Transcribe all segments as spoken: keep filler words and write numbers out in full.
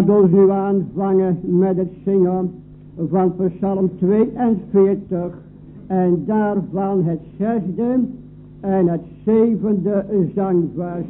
Laat ons nu aanvangen met het zingen van Psalm tweeënveertig en daarvan het zesde en het zevende zangvers.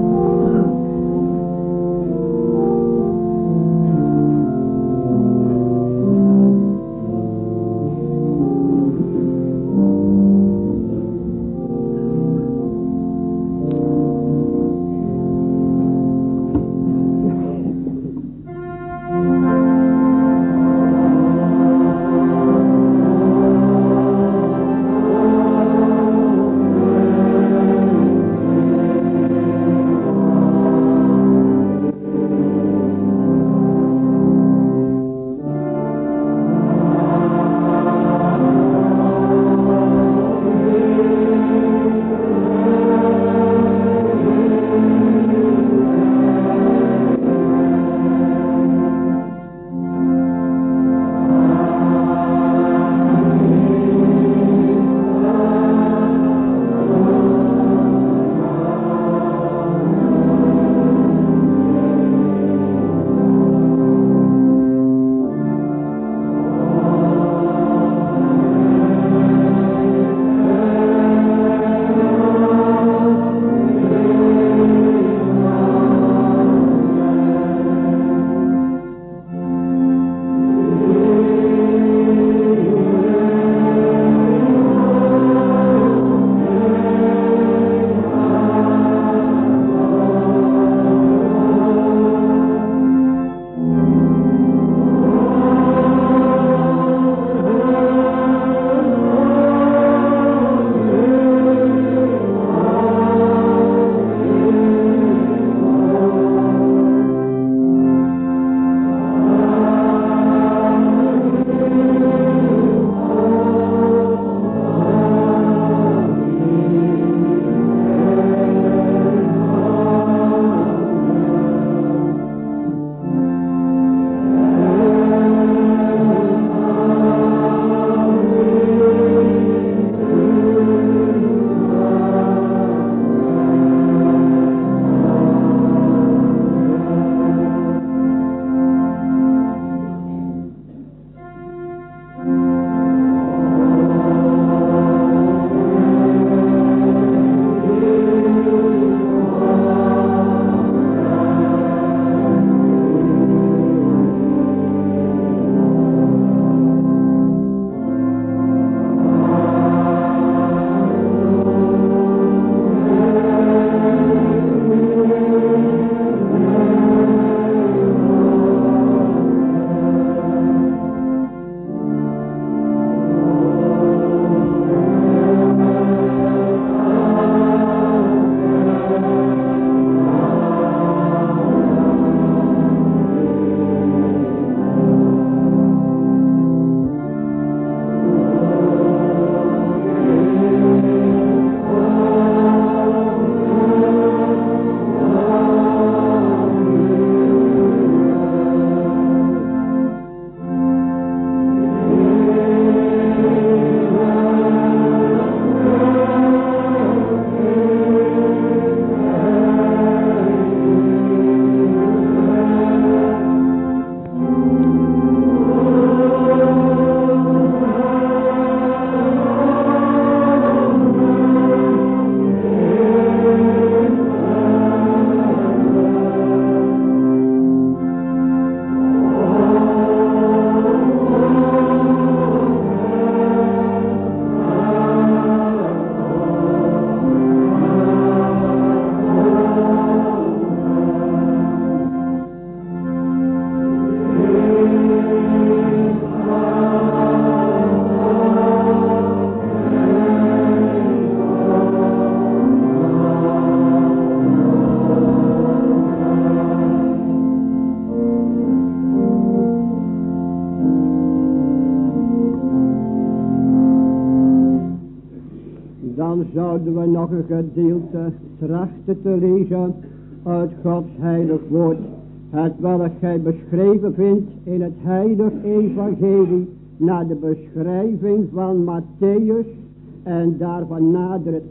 Dan zouden we nog een gedeelte trachten te lezen uit Gods heilig woord, het welk gij beschreven vindt in het heilig evangelie naar de beschrijving van Matthäus en daarvan nader het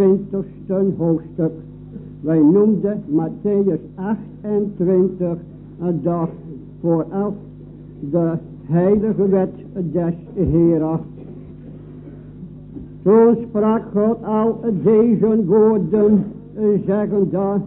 achtentwintigste hoofdstuk. Wij noemden Matthäus achtentwintig doch vooraf de heilige wet des Heeren. Toen sprak God al deze woorden, zeggende: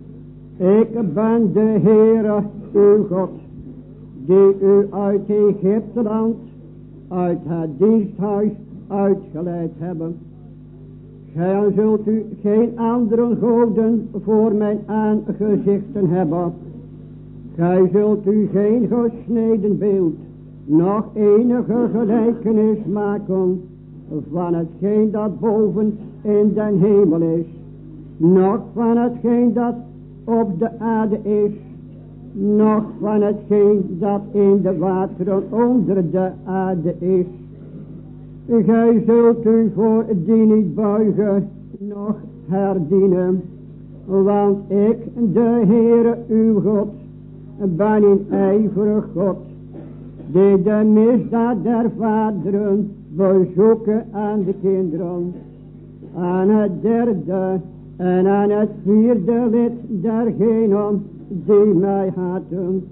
ik ben de Heere uw God, die u uit Egypteland, uit het diensthuis uitgeleid hebben. Gij zult u geen andere goden voor mijn aangezichten hebben. Gij zult u geen gesneden beeld, nog enige gelijkenis maken van hetgeen dat boven in den hemel is, nog van hetgeen dat op de aarde is, nog van hetgeen dat in de wateren onder de aarde is. Gij zult u voor die niet buigen, noch herdienen, want ik, de Heere uw God, ben een ijverig God, die de misdaad der vaderen bezoeken aan de kinderen, aan het derde en aan het vierde lid dergenen die mij haten,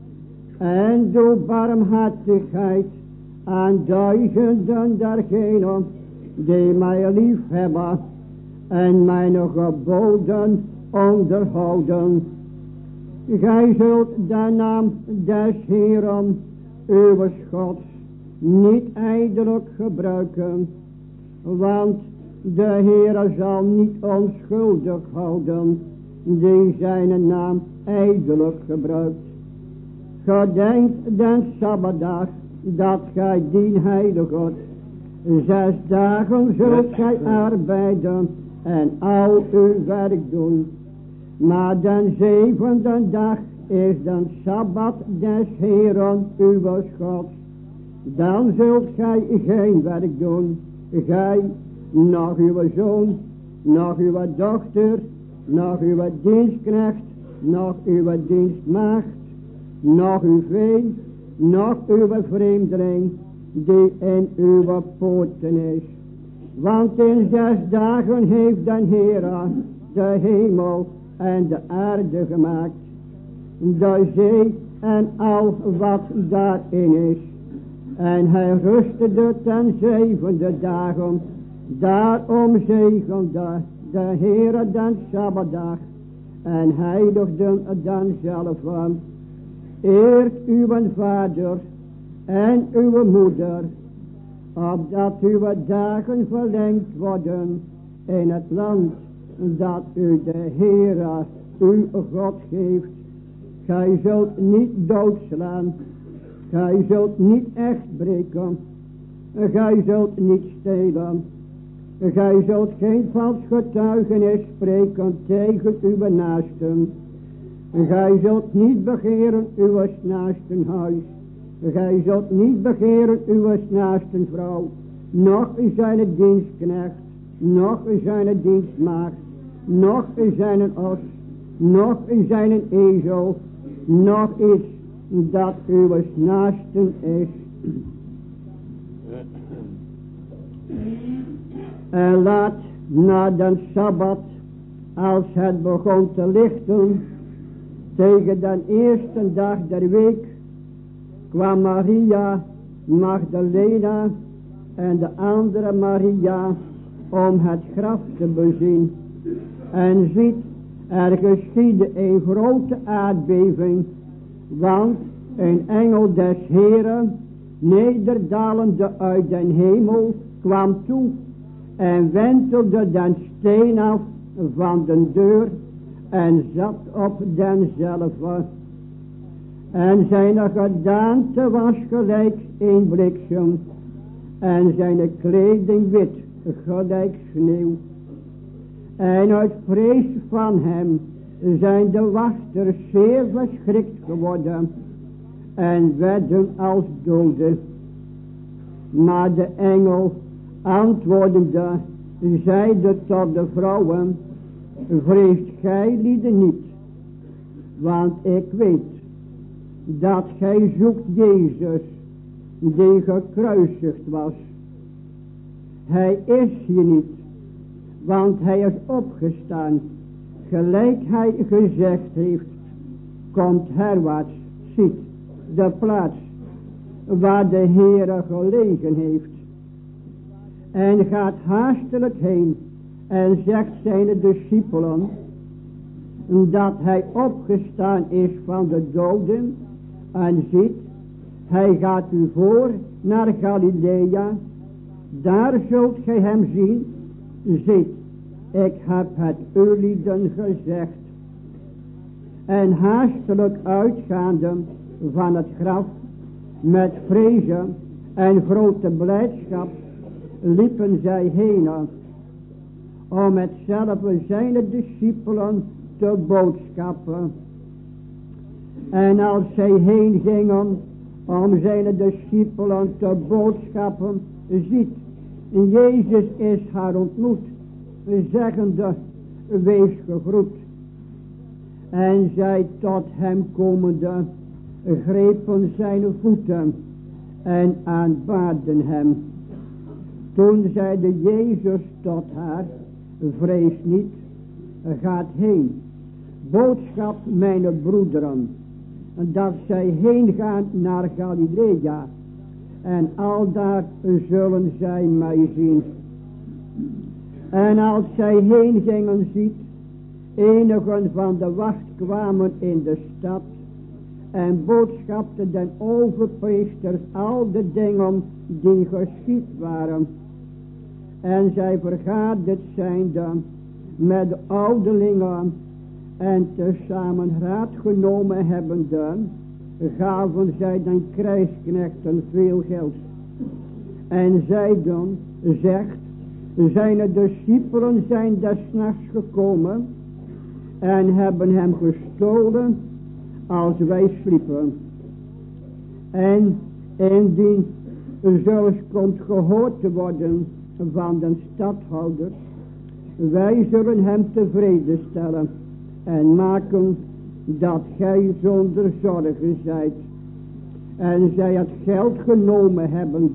en doe barmhartigheid aan duizenden dergenen die mij lief hebben en mijn geboden onderhouden. Gij zult de naam des Heeren uw Gods niet ijdelijk gebruiken, want de Heere zal niet onschuldig houden die zijn naam ijdelijk gebruikt. Gedenk den Sabbatdag, dat gij dien heiligt. Zes dagen zult gij arbeiden en al uw werk doen. Maar den zevende dag is den Sabbat des Heeren uw Gods. Dan zult gij geen werk doen, gij, nog uw zoon, nog uw dochter, nog uw dienstknecht, nog uw dienstmaagd, nog uw vee, nog uw vreemdeling, die in uw poorten is. Want in zes dagen heeft den Heere de hemel en de aarde gemaakt, de zee en al wat daarin is. En hij rustte ten zevende dagen. Daarom zegende de Heere den Sabbatdag en heiligde den zelf. Eert uw vader en uw moeder, opdat uw dagen verlengd worden in het land dat u de Heere uw God geeft. Gij zult niet doodslaan, gij zult niet echt breken, gij zult niet stelen, gij zult geen vals getuigenis spreken tegen uw naasten. Gij zult niet begeren uw naasten huis, gij zult niet begeren uw naasten vrouw, noch zijn dienstknecht, noch zijn dienstmaagd, noch zijn os, noch zijn ezel, noch iets dat uw naasten is. En laat na den Sabbat, als het begon te lichten, tegen den eerste dag der week, kwam Maria Magdalena en de andere Maria om het graf te bezien. En ziet, er geschiedde een grote aardbeving, want een engel des Heeren, nederdalende uit den hemel, kwam toe en wentelde den steen af van de deur en zat op denzelve. En zijn gedaante was gelijk een bliksem en zijn kleding wit gelijk sneeuw. En uit vrees van hem zijn de wachters zeer verschrikt geworden en werden als doden. Maar de engel antwoordende zeide tot de vrouwen: vreest gij lieden niet, want ik weet dat gij zoekt Jezus die gekruisigd was. Hij is hier niet, want hij is opgestaan, gelijk hij gezegd heeft. komt herwaarts, ziet de plaats waar de Heere gelegen heeft. En gaat haastelijk heen en zegt zijn discipelen dat hij opgestaan is van de doden. En ziet, hij gaat u voor naar Galilea. Daar zult gij hem zien. Ziet, ik heb het ulieden gezegd. En haastelijk uitgaande van het graf, met vrezen en grote blijdschap, liepen zij heen om hetzelfde zijn discipelen te boodschappen. En als zij heen gingen om zijn discipelen te boodschappen, ziet, Jezus is haar ontmoet, zeggende, wees gegroet. En zij tot hem komende, grepen zijn voeten en aanbaden hem. Toen zeide Jezus tot haar, vrees niet, gaat heen, boodschap mijn broederen, dat zij heen gaan naar Galilea, en aldaar zullen zij mij zien. En als zij heen gingen, ziet, enigen van de wacht kwamen in de stad, en boodschapten den overpriesters al de dingen die geschied waren. En zij vergaderd zijnde met de ouderlingen en tezamen raad genomen hebbende, gaven zij den krijgsknechten veel geld. En zeiden, zegt, zijn discipelen zijn des nachts gekomen en hebben hem gestolen als wij sliepen. En indien zulks komt gehoord te worden van de stadhouder, wij zullen hem tevreden stellen en maken dat gij zonder zorgen zijt. En zij het geld genomen hebben,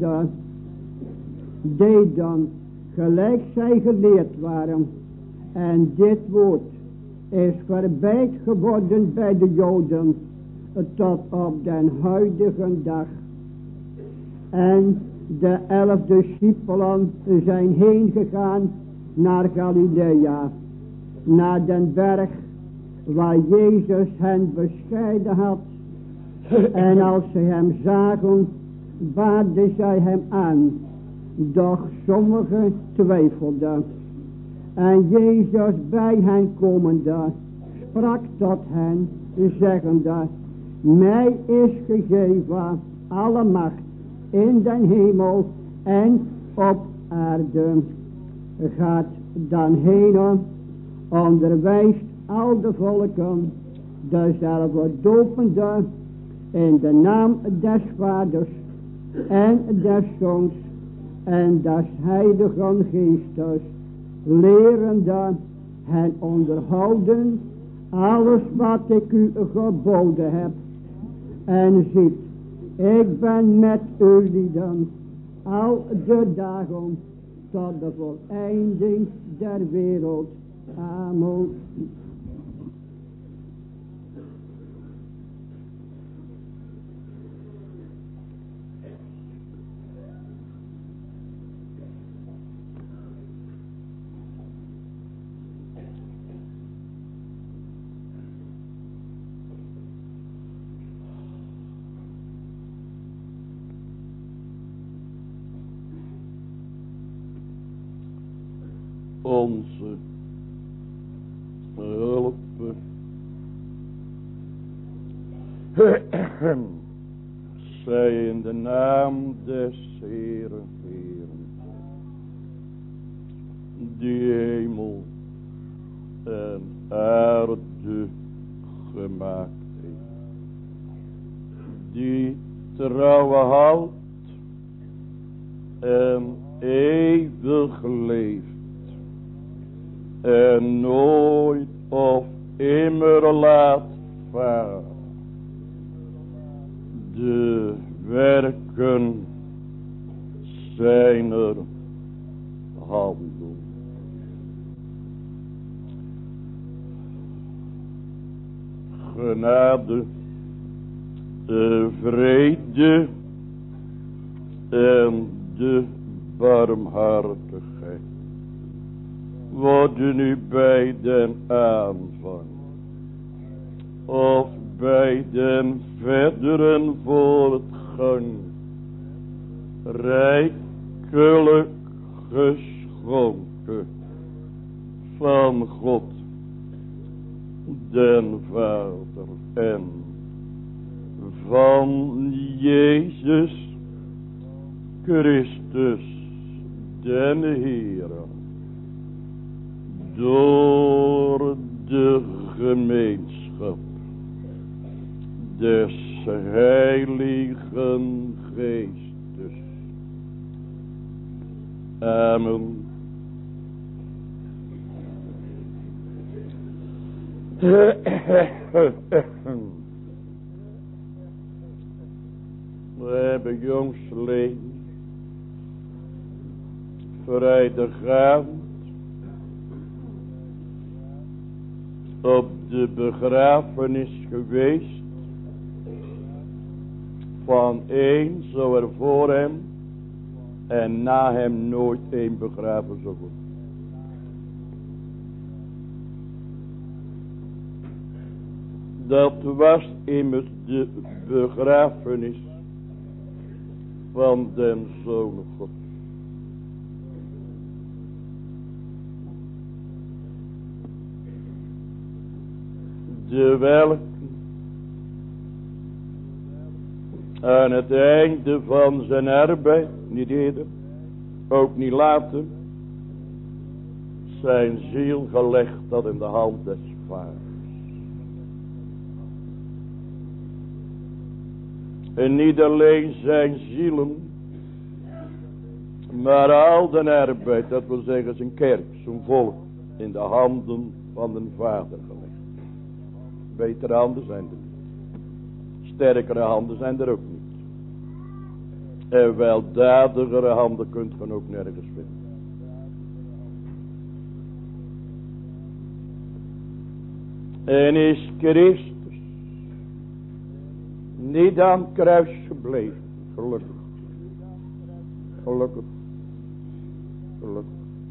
deed dan gelijk zij geleerd waren. En dit woord is verbeid geworden bij de Joden tot op den huidige dag. En de elf discipelen zijn heen gegaan naar Galilea, naar den berg waar Jezus hen bescheiden had. En als ze hem zagen, baden zij hem aan, doch sommigen twijfelden. En Jezus bij hen komende, sprak tot hen, zeggende, mij is gegeven alle macht in den hemel en op aarde. Gaat dan heen, onderwijst al de volken, dezelfde dopende in de naam des Vaders en des Zoons en des Heiligen Geestes, lerende hen onderhouden alles wat ik u geboden heb. En ziet, ik ben met u lieden al de dagen tot de voleinding der wereld. Amen. Onze hulp zij in de naam des Heeren, Heeren, die hemel en aarde gemaakt heeft, die trouwe houdt en eeuwig leeft en nooit of immer laat varen. De werken zijner handen. genade, de vrede en de barmhartigheid worden u bij den aanvang of bij den verderen voortgang rijkelijk geschonken van God den Vader en van Jezus Christus den Heere door de gemeenschap des Heiligen Geestes. Amen. We hebben jongstleden vrijdagavond op de begrafenis geweest van een, zo er voor hem en na hem nooit een begraven zou worden. Dat was immers de begrafenis van den Zoon God. De welke aan het einde van zijn arbeid, niet eerder, ook niet later, zijn ziel gelegd had in de hand des Vaders. En niet alleen zijn zielen, maar al de arbeid, dat wil zeggen zijn kerk, zijn volk, in de handen van de Vader gelegd. Betere handen zijn er niet. Sterkere handen zijn er ook niet. En weldadigere handen kunt je ook nergens vinden. En is Christus niet aan het kruis gebleven. Gelukkig. Gelukkig. Gelukkig.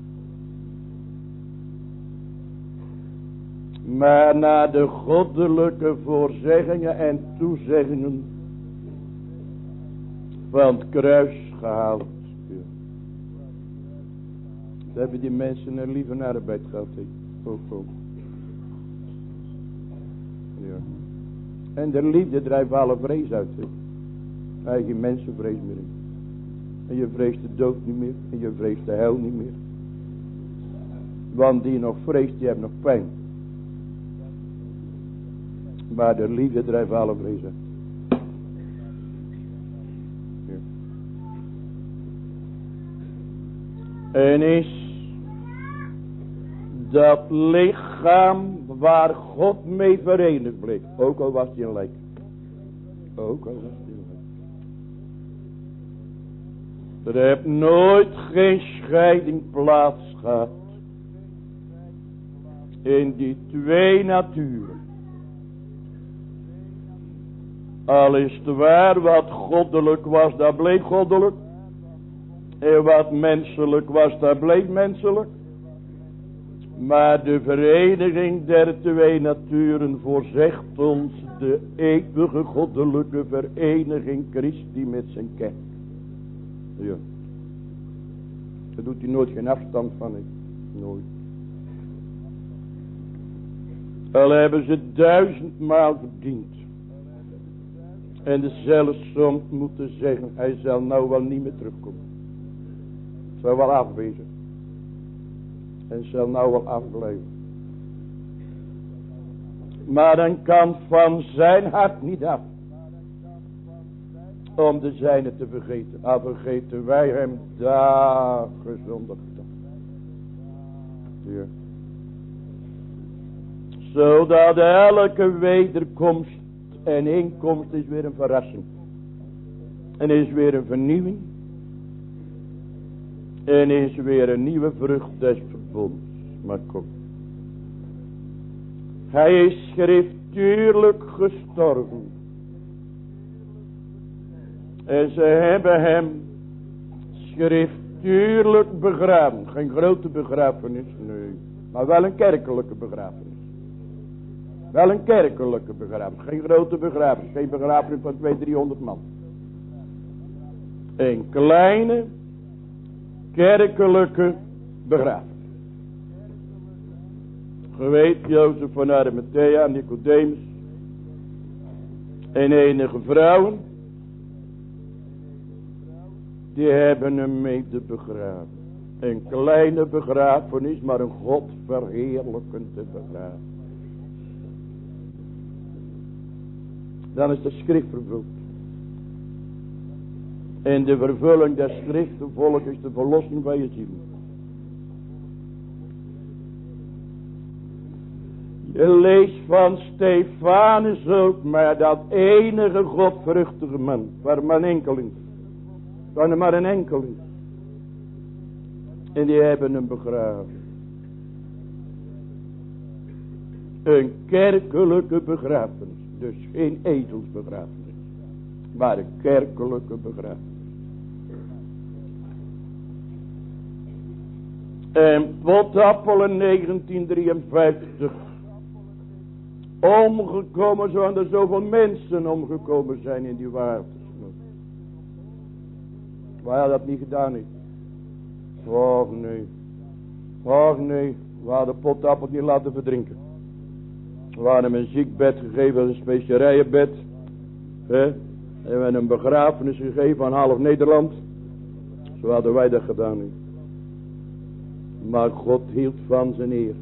Maar na de goddelijke voorzeggingen en toezeggingen van het kruis gehaald. Dat hebben die mensen een lieve arbeid gehad. Ook, ook. Ja. En de liefde drijft alle vrees uit. Hij heeft geen mensenvrees meer in. En je vreest de dood niet meer. En je vreest de hel niet meer. Want die nog vreest, die heeft nog pijn. Maar de liefde drijft alle vrees uit. Ja. En is dat lichaam waar God mee verenigd bleek. Ook al was hij een lijk. Ook al was hij een lijk. Er heeft nooit geen scheiding plaats gehad. In die twee naturen. Al is het waar, wat goddelijk was, dat bleef goddelijk. En wat menselijk was, dat bleef menselijk. Maar de vereniging der twee naturen voorzegt ons de eeuwige goddelijke vereniging Christi met zijn kerk. Ja. Daar doet hij nooit geen afstand van. He. Nooit. Al hebben ze duizendmaal verdiend. En dezelfde som moeten zeggen, hij zal nou wel niet meer terugkomen. Zal wel afwezen. En zal nou wel afblijven. Maar dan kan van zijn hart niet af. Om de zijne te vergeten. Al vergeten wij hem dagen zonder dag. Ja. Zodat elke wederkomst en inkomst is weer een verrassing. En is weer een vernieuwing. En is weer een nieuwe vrucht des verbonds. Maar kom. Hij is schrift schriftuurlijk gestorven. En ze hebben hem schriftuurlijk begraven. Geen grote begrafenis, nee. Maar wel een kerkelijke begrafenis. Wel een kerkelijke begrafenis. Geen grote begrafenis. Geen begrafenis van tweehonderd, driehonderd man. Een kleine kerkelijke begrafenis. Je weet, Jozef van Arimathea, Nicodemus en enige vrouwen, die hebben hem mede begraven. Een kleine begrafenis, maar een God verheerlijkende begrafenis. Dan is de schrift vervuld. En de vervulling der schriften volk is de verlossing van je ziel. Je leest van Stefanus ook, maar dat enige godvruchtige man, waar maar een enkeling, waar er maar een enkeling. En die hebben hem begraven. Een kerkelijke begrafenis, dus geen ezelsbegrafenis, maar een kerkelijke begrafenis. En Potappel in negentien drieënvijftig. Omgekomen zoals er zoveel mensen omgekomen zijn in die watersnood. Wij hadden dat niet gedaan niet. Och nee. Och nee. We hadden Potappel niet laten verdrinken. We hadden hem een ziekbed gegeven, een specerijenbed. He? En we hebben een begrafenis gegeven aan half Nederland. Zo hadden wij dat gedaan niet. Maar God hield van zijn eer.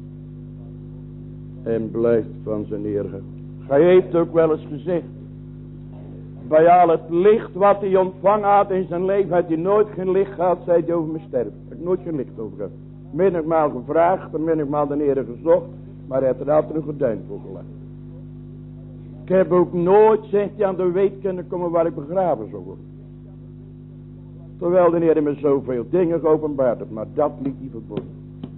En blijft van zijn eer. Hij heeft ook wel eens gezegd. Bij al het licht wat hij ontvangen had in zijn leven. Had hij nooit geen licht gehad. Zei hij over me sterven. Hij heeft nooit geen licht over gehad. Menigmaal gevraagd. En menigmaal de Heer gezocht. Maar hij heeft er altijd een gordijn voor gelegd. Ik heb ook nooit, zegt hij, aan de weet kunnen komen waar ik begraven zou worden. Terwijl de Heer me zoveel dingen geopenbaard heeft. Maar dat liet hij verborgen.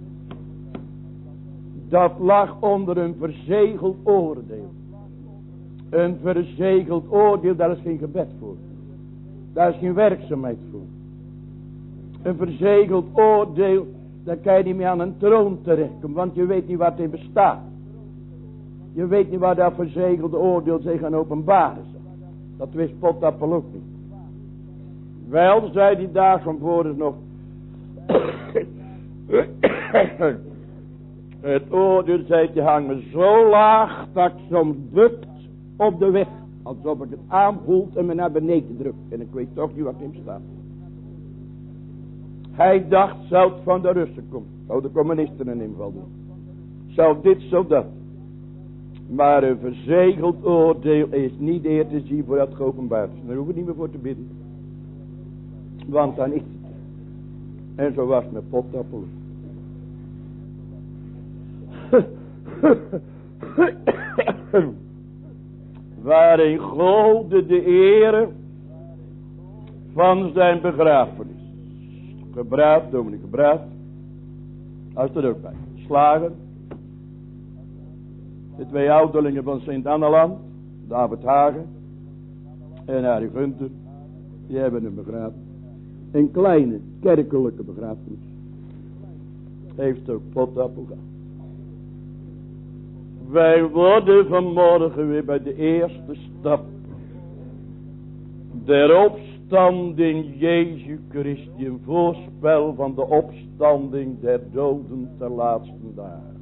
Dat lag onder een verzegeld oordeel. Een verzegeld oordeel, daar is geen gebed voor. Daar is geen werkzaamheid voor. Een verzegeld oordeel, daar kan je niet meer aan een troon terechtkomen. Want je weet niet wat in bestaat. Je weet niet waar dat verzegelde oordeel zich gaan openbaren. Dat wist Potappel ook niet. Wel, zei die dagen voor nog. Het oordeel, zei je, hangt me zo laag dat ik soms bukt op de weg. Alsof ik het aanvoelt en me naar beneden druk. En ik weet toch niet wat in staat. Hij dacht, zou het van de Russen komen. Zou de communisten een inval doen. Zou dit, zou dat. Maar een verzegeld oordeel is niet eer te zien voor dat geopenbaard is. Daar hoeven we niet meer voor te bidden. Want dan is het. En zo was het met Potappel. Waarin golde de ere van zijn begrafenis. Gebraad, dominee gebraad. Hij is er ook bij. Slager. De twee ouderlingen van Sint-Anneland. David Hagen. En Harry Gunther. Die hebben hem begraven. Een kleine kerkelijke begrafenis. Heeft ook Potappel gehad. Wij worden vanmorgen weer bij de eerste stap der opstanding Jezus Christi, een voorspel van de opstanding der doden ter laatste dagen.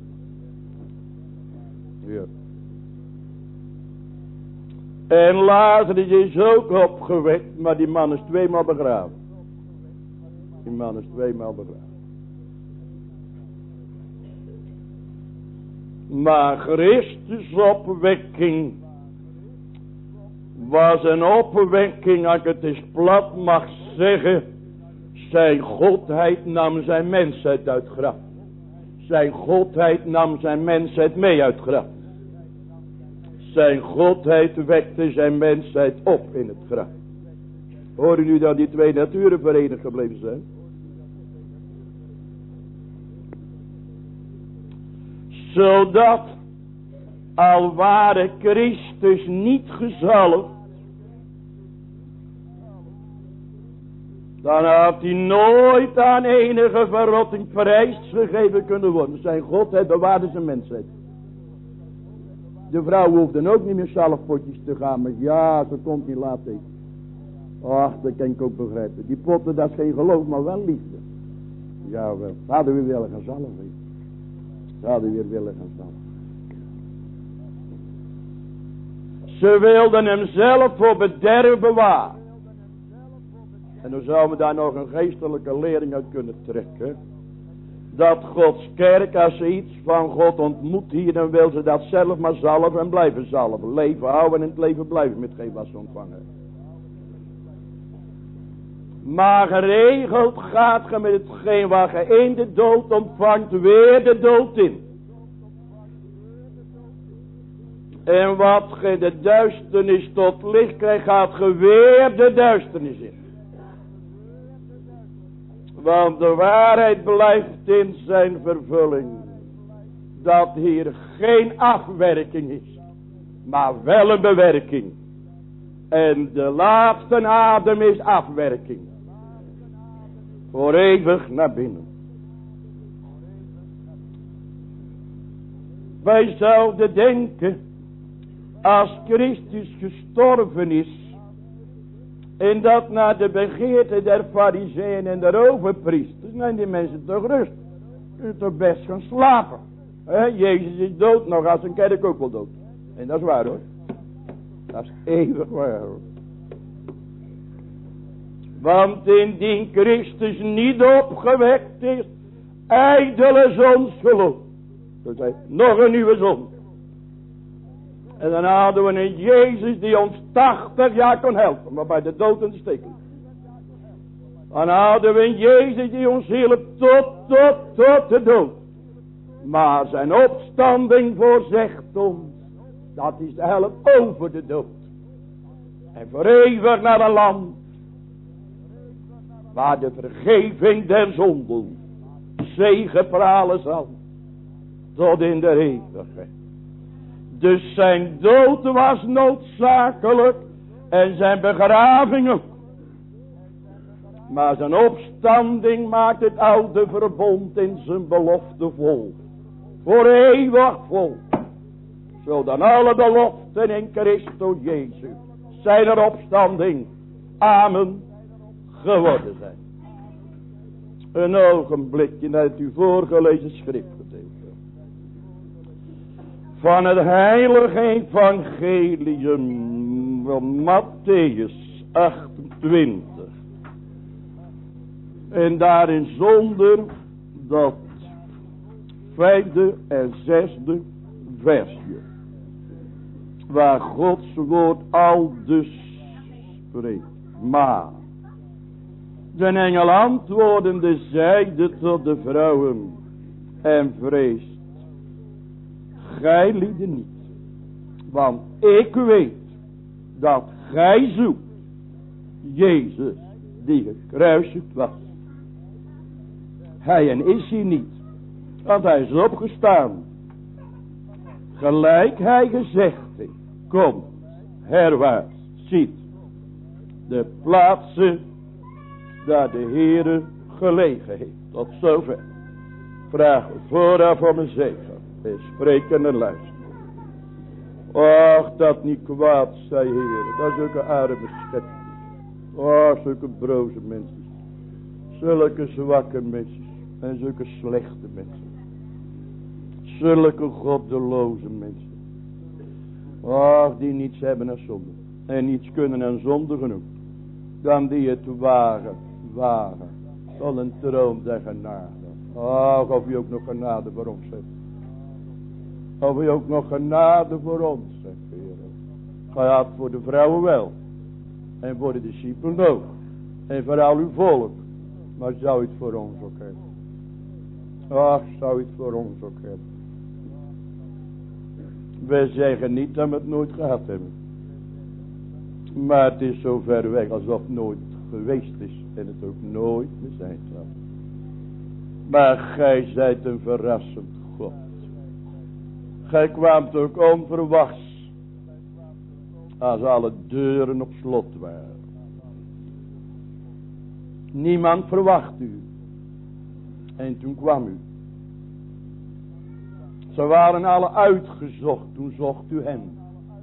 Ja. En Lazarus is ook opgewekt, maar die man is tweemaal begraven. Die man is tweemaal begraven. Maar Christus opwekking was een opwekking, als ik het eens plat mag zeggen. Zijn godheid nam zijn mensheid uit het graf. Zijn godheid nam zijn mensheid mee uit het graf. Zijn godheid wekte zijn mensheid op in het graf. Hoor u nu dat die twee naturen verenigd gebleven zijn? Zodat Al ware Christus niet gezalfd, dan had hij nooit aan enige verrotting prijsgegeven kunnen worden. Zijn godheid bewaarde zijn mensheid. De vrouw hoefde ook niet meer zalfpotjes te gaan. Maar ja, ze komt niet laat eten. Ach, dat kan ik ook begrijpen. Die potten, dat is geen geloof, maar wel liefde. Jawel, ze hadden weer willen gaan zalven. Ze hadden weer willen gaan zalven. Ze wilden hem zelf voor bederf bewaren. En dan zouden we daar nog een geestelijke lering uit kunnen trekken. Dat Gods kerk, als ze iets van God ontmoet hier, dan wil ze dat zelf maar zalven en blijven zalven. Leven houden en in het leven blijven met geen wat ze ontvangen. Maar geregeld gaat ge met hetgeen wat ge in de dood ontvangt, weer de dood in. En wat ge de duisternis tot licht krijgt, gaat ge weer de duisternis in. Want de waarheid blijft in zijn vervulling. Dat hier geen afwerking is. Maar wel een bewerking. En de laatste adem is afwerking. Voor eeuwig naar binnen. Wij zouden denken. Als Christus gestorven is. En dat naar de begeerte der farizeeën en der overpriesters. Nou, die mensen toch rust. Je kunt toch best gaan slapen. He, Jezus is dood, nog als een kerk ook wel dood. En dat is waar hoor. Dat is eeuwig waar hoor. Want indien Christus niet opgewekt is. Ijdele zonsgeloof. Dat is nog een nieuwe zon. En dan hadden we een Jezus die ons tachtig jaar kon helpen. Maar bij de dood en de steek. Dan hadden we een Jezus die ons hielp tot, tot, tot de dood. Maar zijn opstanding voorzegt ons. Dat is de help over de dood. En voor eeuwig naar een land. Waar de vergeving der zonden zegepralen zal. Tot in de eeuwigheid. Dus zijn dood was noodzakelijk. En zijn begraving ook. Maar zijn opstanding maakt het oude verbond in zijn belofte vol. Voor eeuwig vol. Zodat alle beloften in Christus Jezus. Zijn er opstanding. Amen. Geworden zijn. Een ogenblikje uit uw voorgelezen schriftgedeelte. Van het heilige evangelium van Mattheüs achtentwintig. En daarin zonder dat vijfde en zesde versje. Waar Gods woord al dus spreekt. Maar de engel antwoordende zeide tot de vrouwen en vreest. Gij lieden niet. Want ik weet dat gij zoekt Jezus die gekruisigd was. Hij en is hier niet. Want hij is opgestaan. Gelijk hij gezegd heeft. Kom herwaarts. Ziet. De plaatsen daar de Heere gelegen heeft. Tot zover. Vraag vooraf om een zegen. En spreken en luisteren. Och, dat niet kwaad, zei Heer. Dat is ook een arme schepping. Oh, zulke broze mensen. Zulke zwakke mensen. En zulke slechte mensen. Zulke goddeloze mensen. Och, die niets hebben en zonde. En niets kunnen en zonde genoeg. Dan die het wagen, wagen. Tot een troon der genade. Och, of je ook nog genade voor ons hebt. Of je ook nog genade voor ons hebt, Heer. Gaat voor de vrouwen wel. En voor de discipelen ook. En voor al uw volk. Maar zou het voor ons ook hebben. Ach, zou het voor ons ook hebben. We zeggen niet dat we het nooit gehad hebben. Maar het is zo ver weg alsof het nooit geweest is. En het ook nooit meer zijn zal. Maar gij zijt een verrassend God. Gij kwam ook onverwachts, als alle deuren op slot waren. Niemand verwacht u. En toen kwam u. Ze waren alle uitgezocht, toen zocht u hen.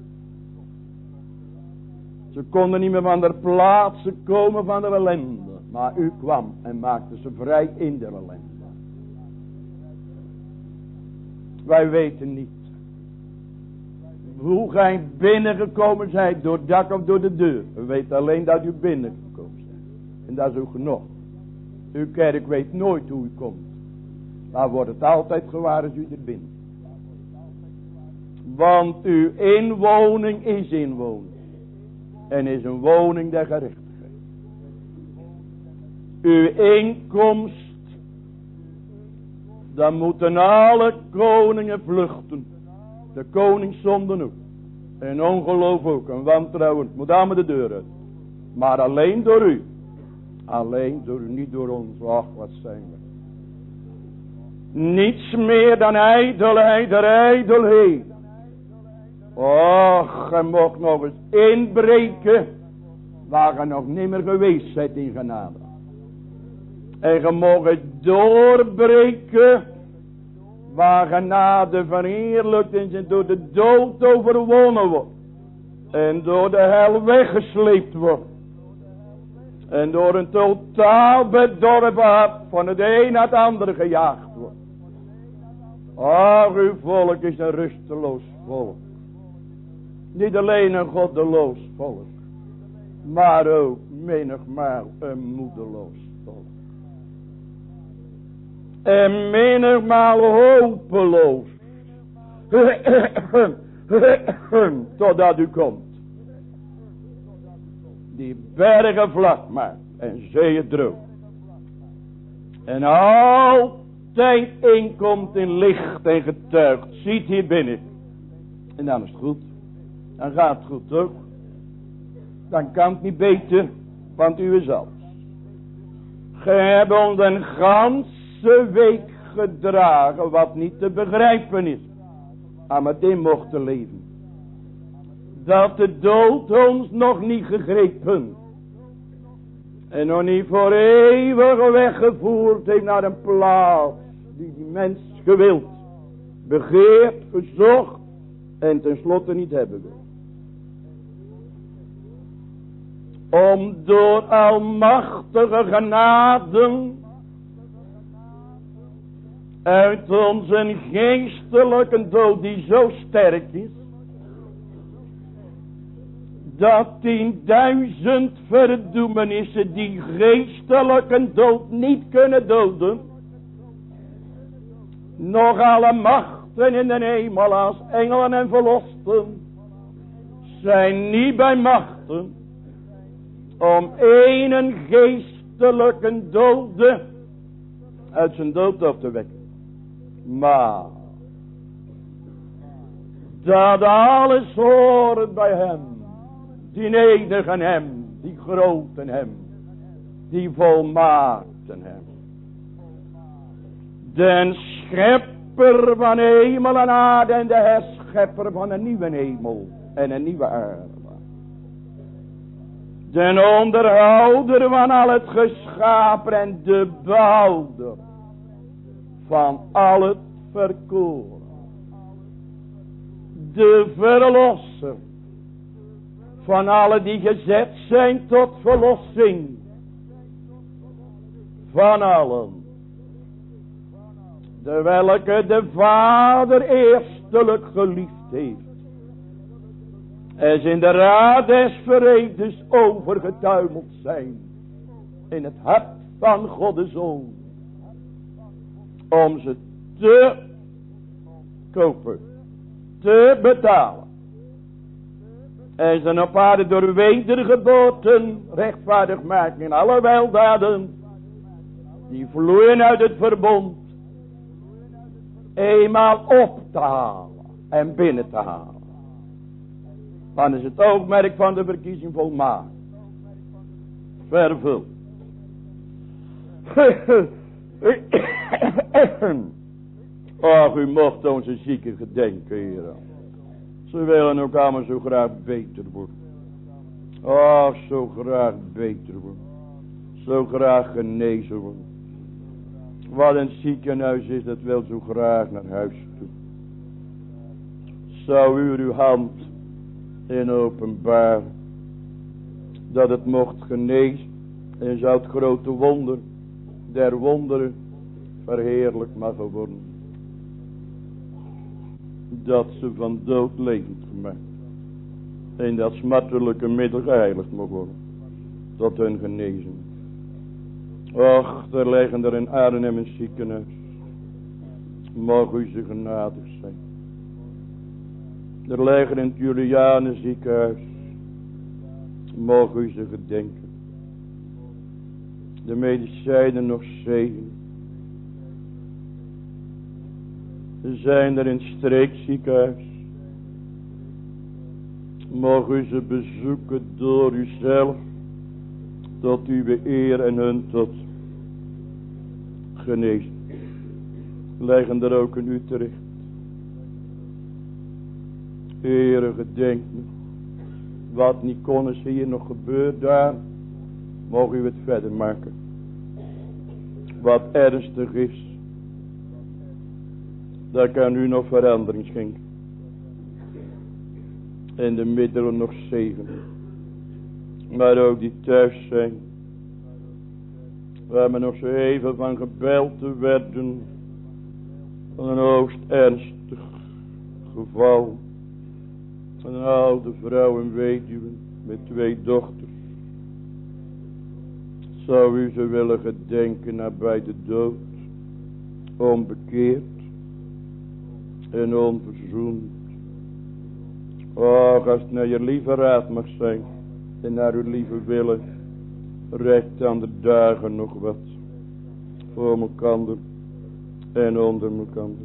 Ze konden niet meer van der plaatsen komen van de ellende. Maar u kwam en maakte ze vrij in de ellende. Wij weten niet hoe gij binnengekomen zijt, door het dak of door de deur. We weten alleen dat u binnengekomen bent. En dat is ook genoeg. Uw kerk weet nooit hoe u komt. Maar wordt het altijd gewaar als u er binnen. Want uw inwoning is inwoning. En is een woning der gerechtigheid. Uw inkomst, dan moeten alle koningen vluchten. De koning zonden ook. En ongeloof ook. En wantrouwen. Moet allemaal de deur uit. Maar alleen door u. Alleen door u. Niet door ons. Ach, wat zijn we. Niets meer dan ijdelheid der ijdelheid. Och, je mocht nog eens inbreken. Waar je nog niet meer geweest bent in genade. En je mocht het doorbreken. Waar genade verheerlijkt en door de dood overwonnen wordt. En door de hel weggesleept wordt. En door een totaal bedorven hart van het een naar het andere gejaagd wordt. Ach, uw volk is een rusteloos volk. Niet alleen een goddeloos volk. Maar ook menigmaal een moedeloos volk. En menigmaal hopeloos. Totdat u komt. Die bergen vlak maakt. En zeeën droog. En altijd inkomt in licht en getuigt. Ziet hier binnen. En dan is het goed. Dan gaat het goed ook. Dan kan het niet beter. Want u is alles. Gij hebt ons een ganse week gedragen. Wat niet te begrijpen is. Maar met in mochten leven. Dat de dood ons nog niet gegrepen. En nog niet voor eeuwig weggevoerd heeft naar een plaats. Die die mens gewild. Begeerd, gezocht. En tenslotte niet hebben wil. Om door almachtige genaden. Uit onze geestelijke dood die zo sterk is. Dat tienduizend verdoemenissen die geestelijke dood niet kunnen doden. Nog alle machten in de hemel als engelen en verlosten. Zijn niet bij machten. Om een geestelijke dode uit zijn dood op te wekken. Maar dat alles hoort bij hem. Die nedigen hem. Die groten hem. Die volmaakten hem. Den schepper van hemel en aarde. En de herschepper van een nieuwe hemel. En een nieuwe aarde. Den onderhouder van al het geschapen. En de bouwder van al het verkoren. De verlosser van alle die gezet zijn tot verlossing. Van allen. De welke de Vader eerstelijk geliefd heeft. En ze in de raad des vredes overgetuimeld zijn. In het hart van God de Zoon. Om ze te kopen. Te betalen. En zijn op aarde door wedergeboorten rechtvaardig maken in alle weldaden. Die vloeien uit het verbond. Eenmaal op te halen. En binnen te halen. Dan is het oogmerk van de verkiezing volmaakt. Vervuld. Ach, u mocht onze zieken gedenken, Heer. Ze willen ook allemaal zo graag beter worden. Ach, zo graag beter worden. Zo graag genezen worden. Wat een ziekenhuis is, dat wil zo graag naar huis toe. Zou u uw hand in openbaar dat het mocht genezen en zou het grote wonder der wonderen verheerlijk mag worden. Dat ze van dood levend gemaakt en dat smartelijke middel geheiligd mag worden tot hun genezing. Och, er liggen er in Arnhem een ziekenhuis. Mag u ze genadig zijn. Er liggen in het Julianen ziekenhuis. Mag u ze gedenken. De medicijnen nog zegen. Er zijn er in het streekziekenhuis. Mag u ze bezoeken door uzelf. Tot uw eer en hun tot genezing. Liggen er ook in Utrecht. Heere, gedenk me. Wat niet kon is hier nog gebeurd daar. Mogen u het verder maken. Wat ernstig is. Daar kan u nog verandering schenken. En de middelen nog zegenen. Maar ook die thuis zijn. Waar men nog zo even van gebeld werden. Van een hoogst ernstig geval. Van een oude vrouw en weduwe met twee dochters. Zou u ze willen gedenken nabij de dood. Onbekeerd. En onverzoend. Och, als het naar je lieve raad mag zijn. En naar uw lieve willen. Rekt aan de dagen nog wat. Voor mekander. En onder mekander.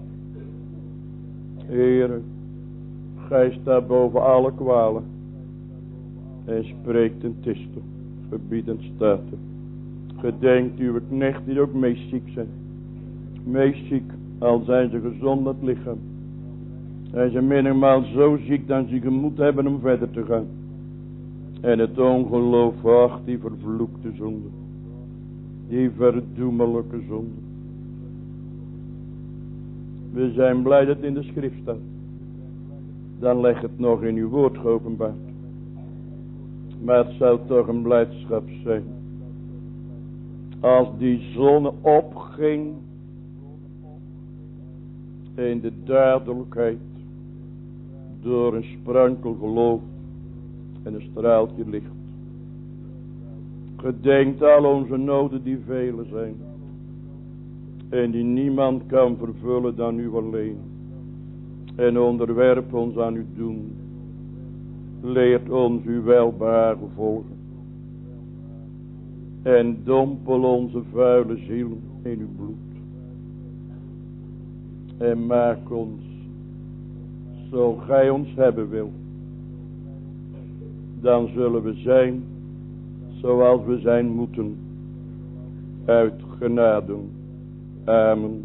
Heere. Gij staat boven alle kwalen. En spreekt een tistel. Gebiedend staat er. Gedenkt uw knecht die ook meest ziek zijn. Meest ziek. Al zijn ze gezond het lichaam. En ze minimaal zo ziek dat ze gemoed hebben om verder te gaan. En het ongeloof, ach, die vervloekte zonde. Die verdoemelijke zonde. We zijn blij dat het in de schrift staat. Dan leg het nog in uw woord geopenbaard. Maar het zou toch een blijdschap zijn. Als die zon opging. In de duidelijkheid. Door een sprankel geloof. En een straaltje licht. Gedenkt al onze noden die vele zijn. En die niemand kan vervullen dan u alleen. En onderwerp ons aan uw doen. Leert ons uw welbehagen volgen. En dompel onze vuile ziel in uw bloed. En maak ons, zo gij ons hebben wilt. Dan zullen we zijn, zoals we zijn moeten. Uit genade. Amen.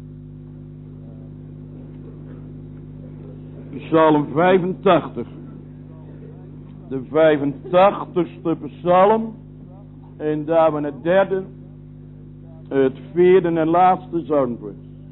Psalm vijfentachtig. De vijfentachtigste psalm. En daarvan het derde. Het vierde en laatste zangvers.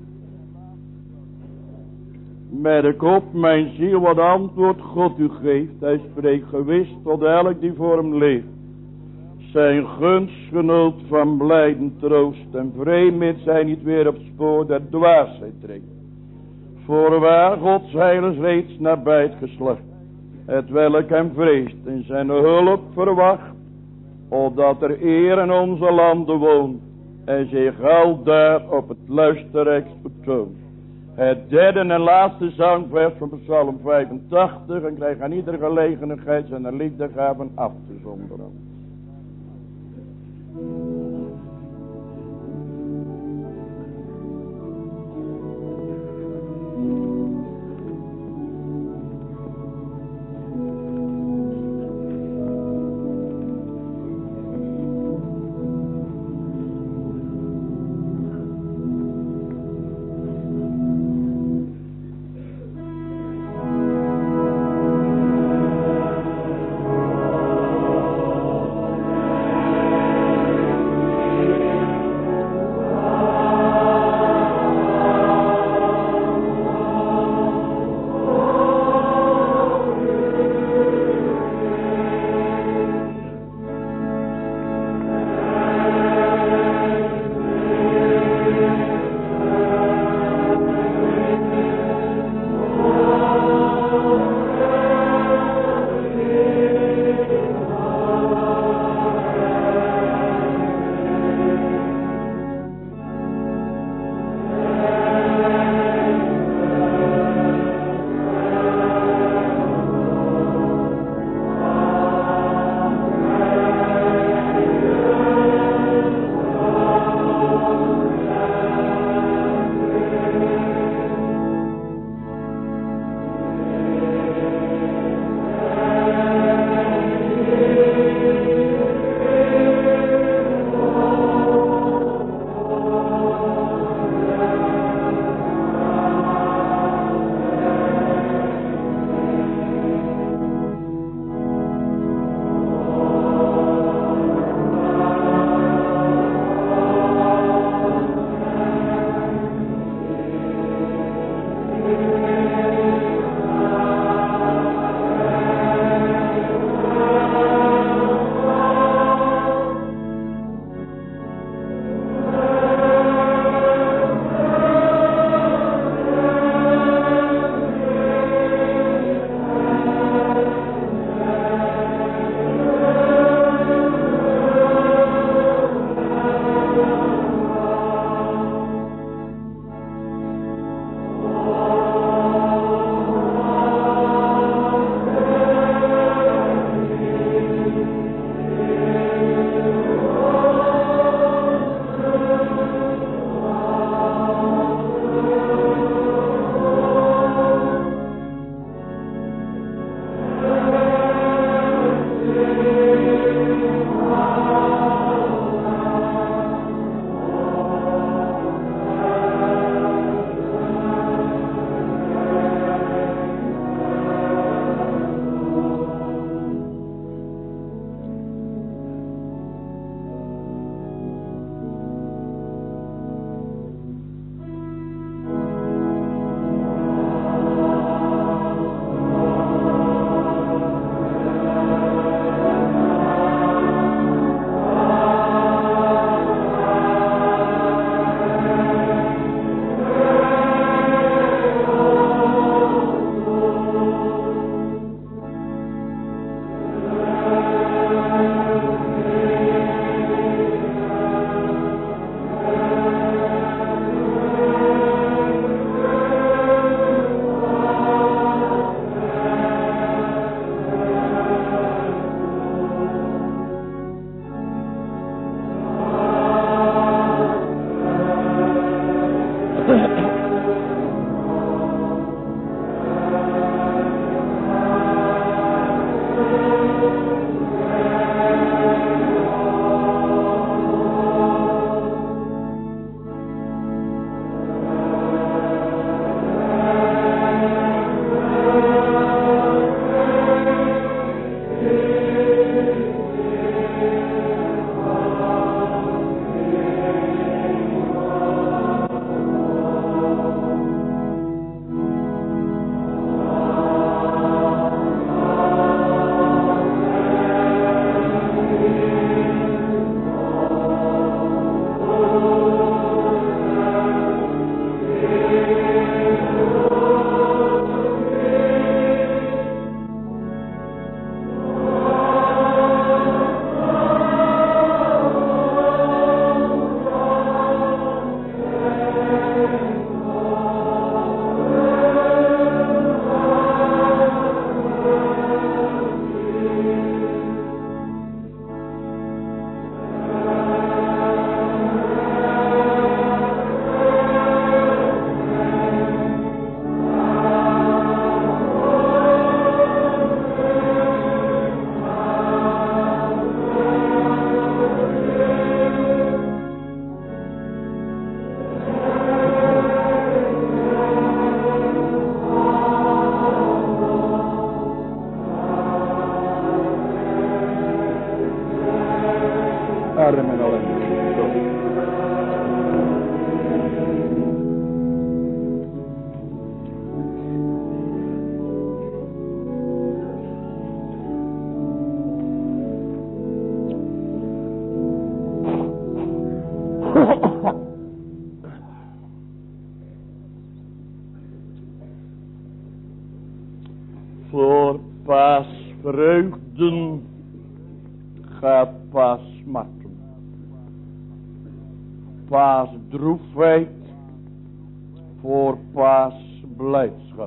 Merk op, mijn ziel, wat antwoord God u geeft. Hij spreekt gewis tot elk die voor hem leeft. Zijn gunstgenoot van blijden troost. En vreemd zijn niet weer op het spoor der dwaasheid treedt. Voorwaar, Gods heil is reeds nabij het geslacht. Het welk hem vreest en zijn hulp verwacht. Opdat er eer in onze landen woont. En zich al daar op het luisterrijkst betoont. Het derde en laatste zangvers van Psalm vijfentachtig. En krijg aan iedere gelegenheid zijn liefdegaven af te zonderen. arm en ellende. Voor paasvreugden gaat paasmarten. Paasdroefheid voor paasblijdschap.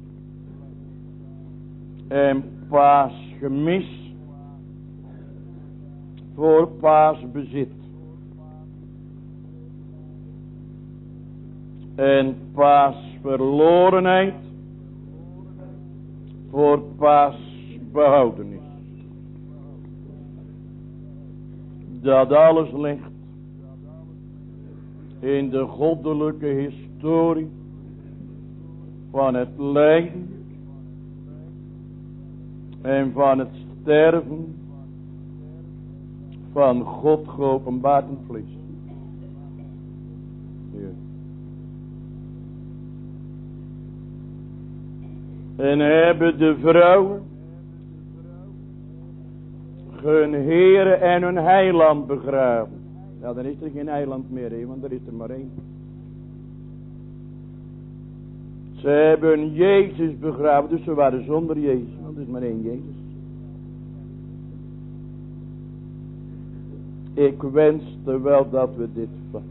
En paasgemis voor paasbezit. En paasverlorenheid voor paasbehoudenis. Dat alles ligt in de goddelijke historie van het lijden en van het sterven van God geopenbaard in vlees. Ja. En hebben de vrouwen hun Heere en hun heiland begraven. Ja, dan is er geen heiland meer, he, want er is er maar één. Ze hebben Jezus begraven, dus ze waren zonder Jezus, want er is maar één Jezus. Ik wenste wel dat we dit vatten.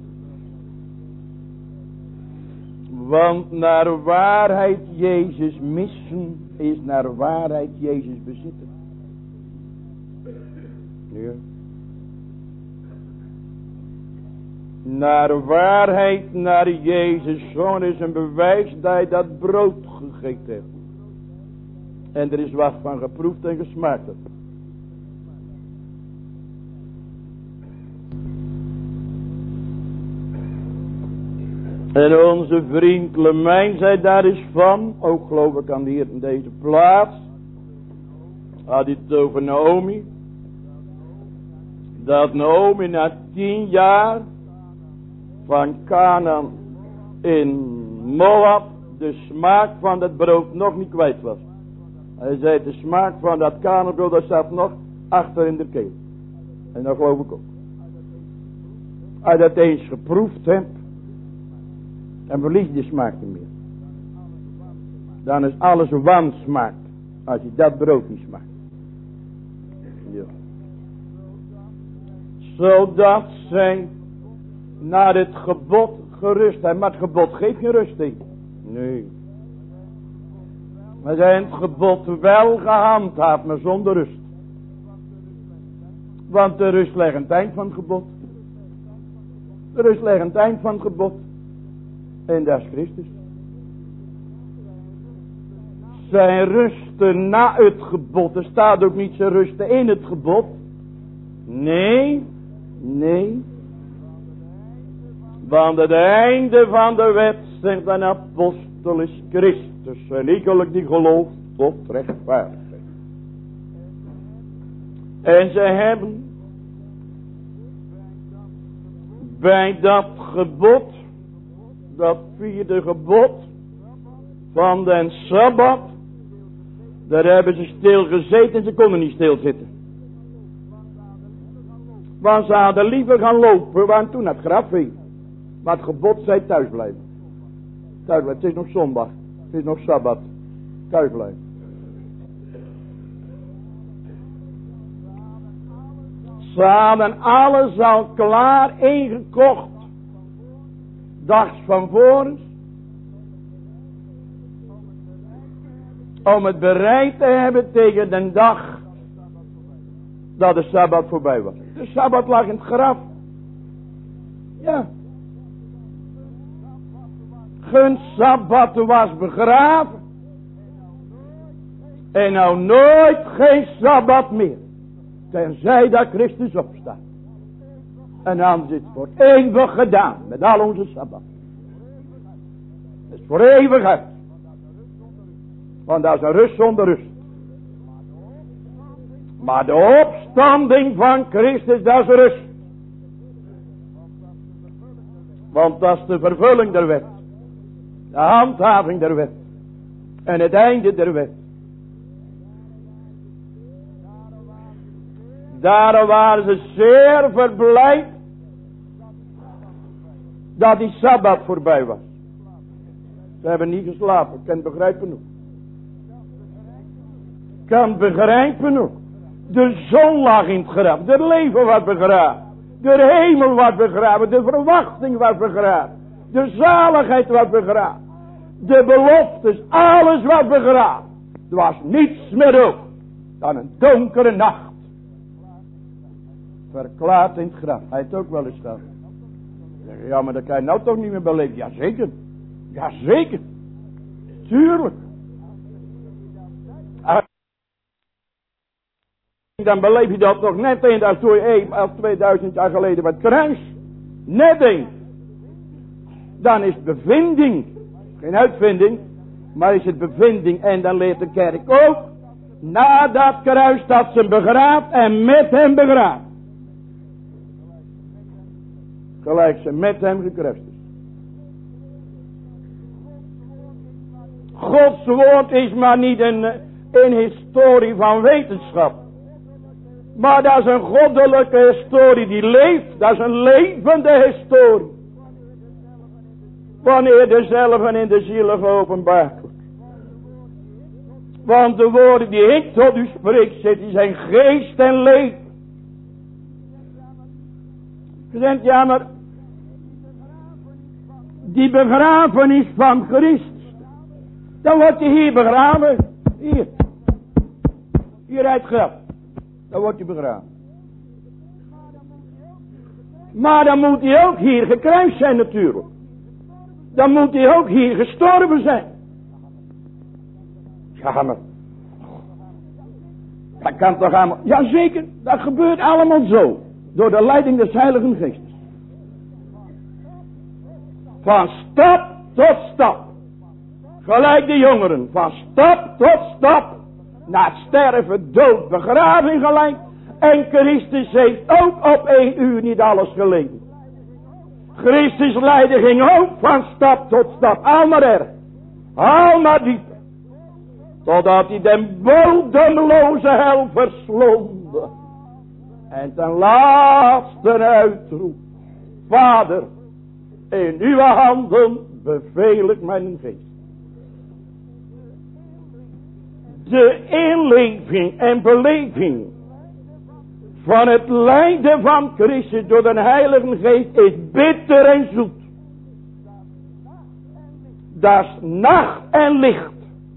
Want naar waarheid Jezus missen is naar waarheid Jezus bezitten. Ja. Naar waarheid, naar Jezus zoon is een bewijs dat hij dat brood gegeten hebt. En er is wat van geproefd en gesmaakt hebt. En onze vriend Lemijn zei daar is van, ook geloof ik aan de Heer in deze plaats, had hij het over Naomi, dat Naomi na tien jaar van Canaan in Moab de smaak van dat brood nog niet kwijt was. Hij zei de smaak van dat Canaanbrood dat zat nog achter in de keel. En dat geloof ik ook. Als je dat eens geproefd hebt, dan verlies je de smaak niet meer. Dan is alles wansmaak. Als je dat brood niet smaakt. Ja. Zodat zij naar het gebod gerust zijn. Maar het gebod geeft geen rust in. Nee. Maar zij het gebod wel gehandhaafd, maar zonder rust. Want de rust legt aan het eind van het gebod. De rust legt aan het eind van het gebod. En dat is Christus. Zij rusten na het gebod. Er staat ook niet ze rusten in het gebod. Nee. Nee. Want het einde van de wet, zegt een apostel, is Christus. En iegelijk die gelooft tot rechtvaardigheid. En zij hebben bij dat gebod, dat vierde gebod van den Sabbat, daar hebben ze stil gezeten en ze konden niet stilzitten. Want ze hadden liever gaan lopen, want toen het graf viel. Maar het gebod zei thuis blijven. Thuis blijven, het is nog zondag, het is nog Sabbat, thuis blijven. Ze hadden alles al klaar ingekocht. Dags van voren. Om het bereid te hebben tegen de dag dat de Sabbat voorbij was. De Sabbat lag in het graf. Ja. Hun Sabbat was begraven. En nou nooit geen Sabbat meer. Tenzij dat Christus opstaat. En dan is het voor eeuwig gedaan. Met al onze Sabbat. Het is voor eeuwig uit. Want dat is een rust zonder rust. Maar de opstanding van Christus, dat is rust. Want dat is de vervulling der wet. De handhaving der wet. En het einde der wet. Daarom waren ze zeer verblijd dat die Sabbat voorbij was. Ze hebben niet geslapen. Ik kan het begrijpen ook. Ik kan het begrijpen ook. De zon lag in het graf. De leven was begraven. De hemel was begraven. De verwachting was begraven. De zaligheid was begraven. De beloftes. Alles was begraven. Er was niets meer over dan een donkere nacht. Verklaard in het graf. Hij heeft ook wel eens gehad. Ja, maar dat kan je nou toch niet meer beleven. Jazeker. Jazeker. Tuurlijk. Dan beleef je dat nog net eens als door een of tweeduizend jaar geleden bij het kruis. Net eens. Dan is het bevinding. Geen uitvinding. Maar is het bevinding. En dan leert de kerk ook. Na dat kruis dat ze hem begraaft en met hem begraaft. Gelijk ze met hem gekruist is. Gods woord is maar niet een, een historie van wetenschap. Maar dat is een goddelijke historie die leeft. Dat is een levende historie. Wanneer dezelfde in de zielen geopenbaard wordt. Want de woorden die ik tot u spreek, die zijn geest en leven. Je denkt, ja maar, die begrafenis van Christus, dan wordt hij hier begraven. Hier. Hier uit het graf. Dan wordt hij begraven. Maar dan moet hij ook hier gekruist zijn natuurlijk. Dan moet hij ook hier gestorven zijn. Ja maar. Dat kan toch allemaal. Jazeker, dat gebeurt allemaal zo. Door de leiding des Heiligen Geestes. Van stap tot stap. Gelijk de jongeren. Van stap tot stap. Naar sterven, dood, begraving gelijk. En Christus heeft ook op één uur niet alles geleden. Christus lijden ging ook van stap tot stap. Al maar erg. Al maar dieper. Totdat hij den bodemloze hel verslonde. En ten laatste uitroep. Vader, in uw handen beveel ik mijn geest. De inleving en beleving van het lijden van Christus door de Heilige Geest is bitter en zoet. Dat is nacht en licht.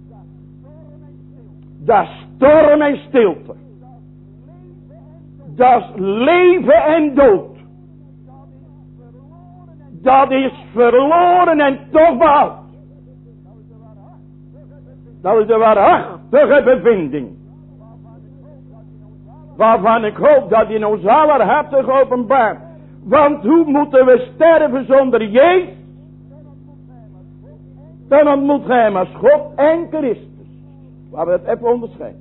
Dat is storm en stilte. Dat is leven en dood. Dat is verloren en toch behoud. Dat is de waarachtige bevinding. Waarvan ik hoop dat die ons allerhartig openbaart. Want hoe moeten we sterven zonder Jezus? Dan ontmoet gij hem als God en Christus. Waar we het even onderscheiden.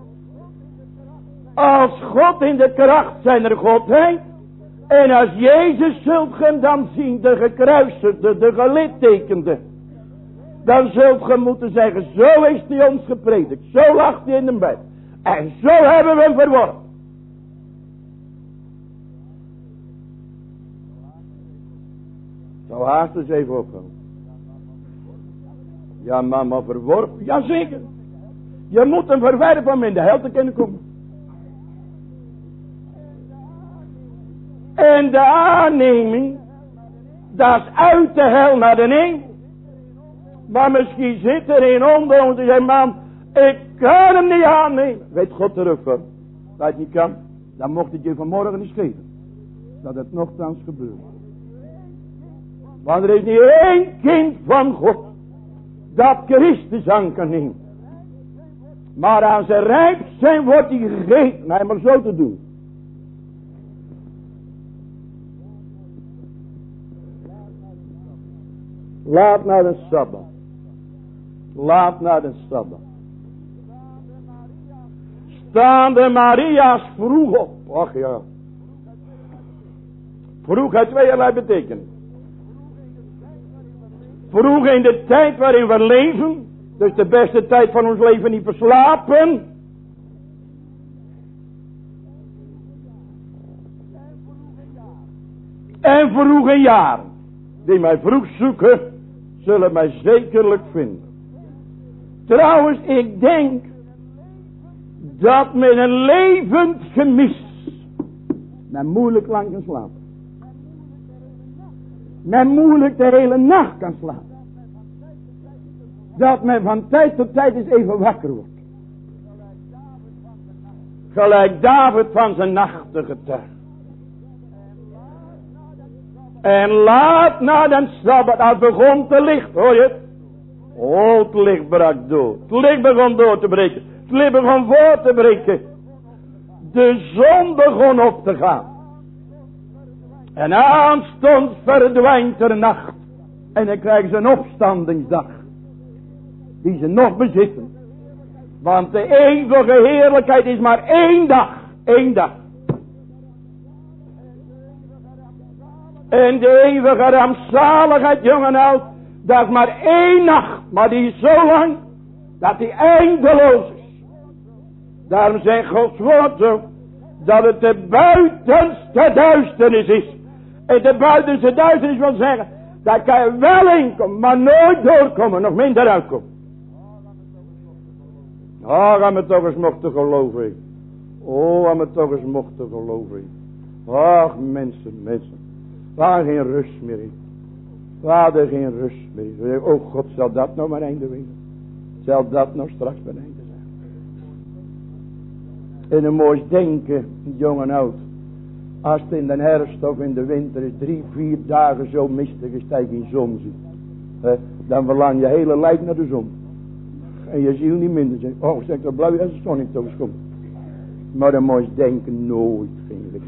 Als God in de kracht zijner Godheid. En als Jezus zult ge dan zien, de gekruisigde, de gelittekende. Dan zult ge moeten zeggen, zo is hij ons gepredikt. Zo lag hij in de bed. En zo hebben we hem verworpen. Zo haast eens even opgaan. Ja, maar, maar verworpen, jazeker. Je moet hem verwerpen om in de hel te kunnen komen. En de aanneming, dat is uit de hel naar de hemel. Maar misschien zit er een onder ons die zegt, man, ik kan hem niet aannemen. Weet God terug hoor. Dat je het niet kan, dan mocht het je vanmorgen niet geven. Dat het nogthans gebeurt. Want er is niet één kind van God dat Christus aan kan nemen. Maar aan zijn rijp zijn wordt hij gegeten. Hij maar zo te doen. Laat naar de Sabbat. Laat naar de Sabbat. Staan de Maria's vroeg op. Ach ja. Vroeg heeft tweeërlei betekenis. Vroeg in de tijd waarin we leven. Dus de beste tijd van ons leven niet verslapen. En vroege jaren. Die mij vroeg zoeken. Zullen mij zekerlijk vinden. Trouwens, ik denk. Dat met een levend gemis. Men moeilijk lang kan slapen. Men moeilijk de hele nacht kan slapen. Dat men van tijd tot tijd eens even wakker wordt. Gelijk David van zijn nachten getuigt. En laat na den Sabbat, als begon te licht, hoor je het? Oh, het licht brak door. Het licht begon door te breken. Het licht begon voor te breken. De zon begon op te gaan. En aanstonds verdwijnt er nacht. En dan krijgen ze een opstandingsdag. Die ze nog bezitten. Want de eeuwige heerlijkheid is maar één dag. Één dag. En de eeuwige rampzaligheid, jong en oud. Dat is maar één nacht. Maar die is zo lang. Dat die eindeloos is. Daarom zijn Gods woord zo. Dat het de buitenste duisternis is. En de buitenste duisternis wil zeggen. Daar kan je wel in komen. Maar nooit doorkomen. Nog minder uitkomen. Oh, gaan we toch eens mochten geloven. Oh, gaan we toch eens mochten geloven. Ach, mensen, mensen. We hadden geen rust meer in. We hadden geen rust meer in. Oh God, zal dat nou maar einde wezen? Zal dat nou straks mijn einde zijn? En een mooi denken, jong en oud. Als het in de herfst of in de winter is, drie, vier dagen zo mistig is dat je geen zon ziet. He, dan verlang je hele lijf naar de zon. En je ziel niet minder. Zeg, oh, zeg dat blauw als de zon niet thuis komt. Maar een mooi denken nooit geen licht.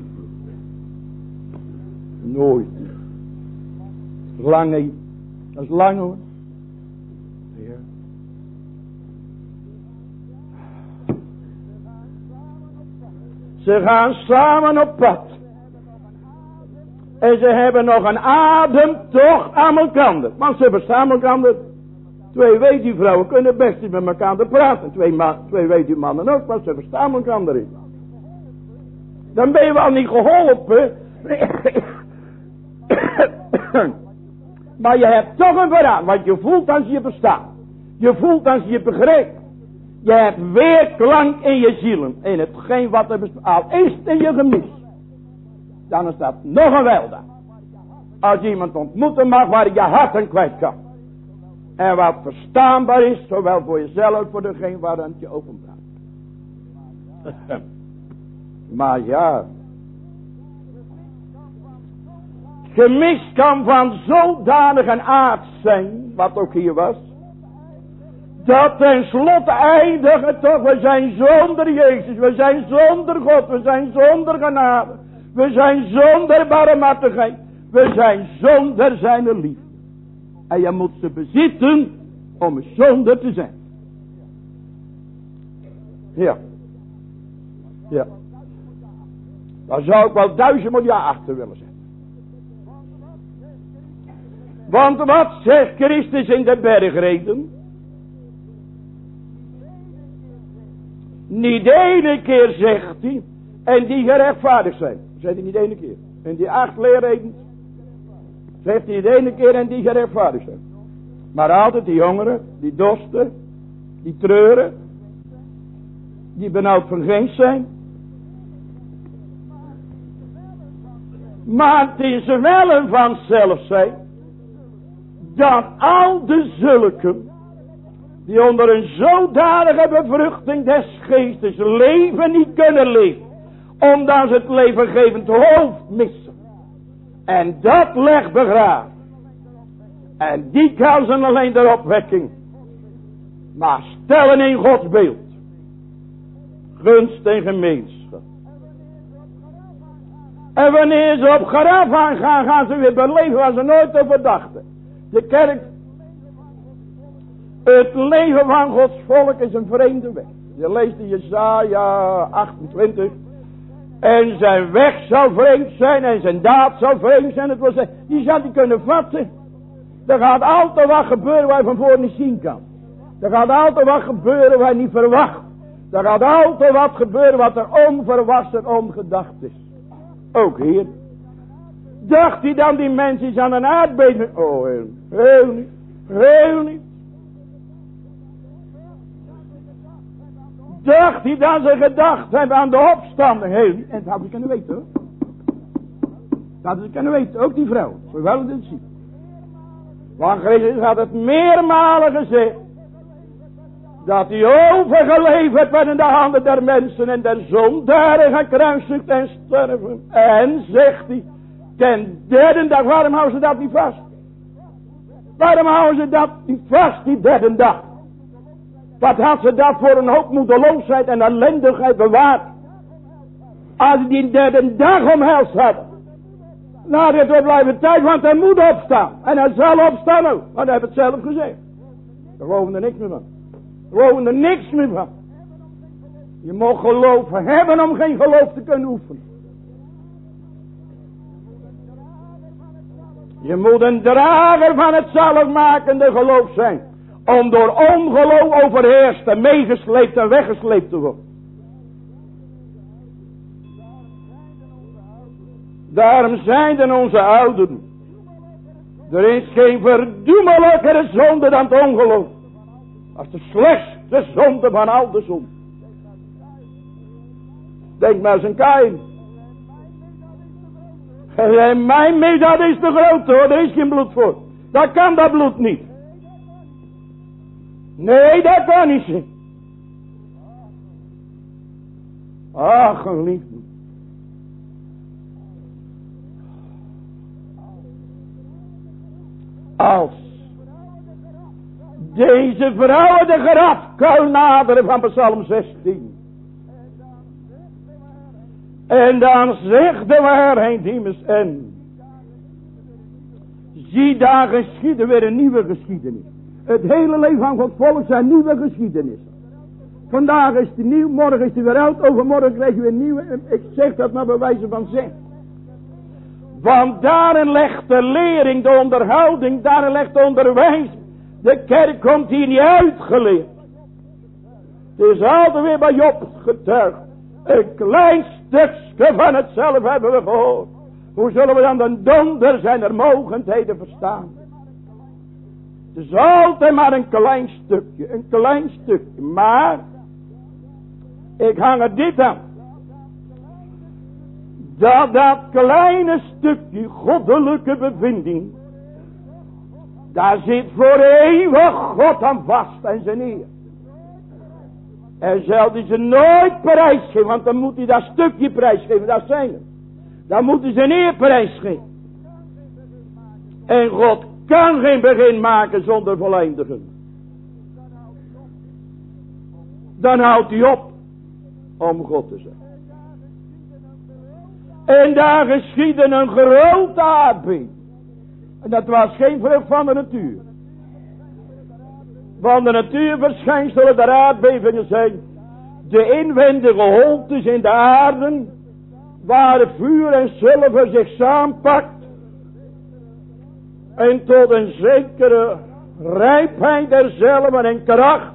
Nooit. Lang, hè. Dat is lang hoor. Ja. Ze gaan samen op pad. En ze hebben nog een ademtocht aan elkaar. Want ze hebben samen elkaar. Twee weduwvrouwen kunnen best niet met elkaar praten. Twee, ma- twee weduwmannen ook, maar ze verstaan elkaar erin. Dan ben je wel niet geholpen. Maar je hebt toch een verhaal. Want je voelt als je verstaat. Je voelt als je begrijpt. Je hebt weerklank in je zielen. In hetgeen wat er bestaat. Al is het in je gemis. Dan is dat nog een weldaad. Als je iemand ontmoeten mag waar je je hart aan kwijt kan. En wat verstaanbaar is. Zowel voor jezelf als voor degene waar het je openpraat. Maar ja. Gemis kan van zodanig een aard zijn. Wat ook hier was. Dat ten slotte eindigen toch. We zijn zonder Jezus. We zijn zonder God. We zijn zonder genade. We zijn zonder barmhartigheid. We zijn zonder zijn liefde. En je moet ze bezitten. Om zonder te zijn. Ja. Ja. Daar zou ik wel duizend miljard achter willen zijn. Want wat zegt Christus in de bergreden? Niet de ene keer zegt hij. En die gerechtvaardigd zijn. Zegt hij niet de ene keer. En die acht leerreden. Zegt hij de ene keer en die gerechtvaardigd zijn. Maar altijd die jongeren. Die dorsten. Die treuren. Die benauwd van geest zijn. Maar het is wel een vanzelf zijn. Dat al de zulken. Die onder een zodanige bevruchting des geestes leven niet kunnen leven. Omdat ze het levengevend hoofd missen. En dat legt begraven. En die kan ze alleen de opwekking. Maar stellen in Gods beeld. Gunst en gemeenschap. En wanneer ze op garaf gaan, gaan ze weer beleven waar ze nooit over dachten. De kerk. Het leven van Gods volk is een vreemde weg. Je leest in Jesaja achtentwintig. En zijn weg zal vreemd zijn en zijn daad zal vreemd zijn. Het wil zeggen, die zal die kunnen vatten. Er gaat altijd wat gebeuren waar je van voor niet zien kan. Er gaat altijd wat gebeuren waar je niet verwacht. Er gaat altijd wat gebeuren wat er onverwachts en ongedacht is. Ook hier. Dacht hij dan die mensen iets aan een aardbeving? Oh, heel, heel niet. Heel niet. Dacht hij dan ze gedacht hebben aan de opstanding? Heel niet. En dat had ze kunnen weten hoor. Dat had ze kunnen weten. Ook die vrouw. Zowel het het ziet. Want Christus had het meermalen gezegd. Dat hij overgeleverd werd in de handen der mensen en der zondaren gekruisigd en sterven. En zegt hij, ten derde dag, waarom houden ze dat niet vast? Waarom houden ze dat niet vast, die derde dag? Wat had ze dat voor een hoop moedeloosheid en ellendigheid bewaard? Als ze die derde dag omhelst hadden. Nou, dit wordt blijven tijd, want hij moet opstaan. En hij zal opstaan ook, want hij heeft het zelf gezegd. Daar geloven er niks meer van. Daar geloven er niks meer van. Je mag geloof hebben om geen geloof te kunnen oefenen. Je moet een drager van het zaligmakende geloof zijn. Om door ongeloof overheerst en meegesleept en weggesleept te worden. Daarom zijn dan onze ouderen. Er is geen verdoemelijkere zonde dan het ongeloof. Dat is de slechtste zonde van al de zonden. Denk maar eens aan Kaïn. En mijn misdaad is te groot hoor, er is geen bloed voor. Dat kan dat bloed niet. Nee, dat kan niet zijn. Ach, geliefde. Als deze vrouwen de grafkuil naderen van Psalm zestien. En dan zegt de waarheid immers en. Zie daar geschieden weer een nieuwe geschiedenis. Het hele leven van Gods volk zijn nieuwe geschiedenis. Vandaag is het nieuw, morgen is het weer oud, overmorgen krijg je weer nieuwe. Ik zeg dat maar bij wijze van zeg. Want daarin legt de lering, de onderhouding, daarin legt de onderwijs. De kerk komt hier niet uitgeleerd. Het is altijd weer bij Job getuigd. Een klein stukje van hetzelfde hebben we gehoord. Hoe zullen we dan de donder zijn er mogendheden verstaan? Het is altijd maar een klein stukje, een klein stukje. Maar, ik hang er dit aan. Dat dat kleine stukje goddelijke bevinding, daar zit voor eeuwig God aan vast en zijn eer. En zal hij ze nooit prijsgeven, want dan moet hij dat stukje prijsgeven, dat zijn het. Dan moet hij zijn eer prijsgeven. En God kan geen begin maken zonder voleindigen. Dan houdt hij op om God te zijn. En daar geschiedde een grote aardbeving. En dat was geen vrucht van de natuur. Van de natuurverschijnselen der aardbevingen zijn de inwendige holtes in de aarde, waar vuur en zilver zich samenpakt en tot een zekere rijpheid derzelve en kracht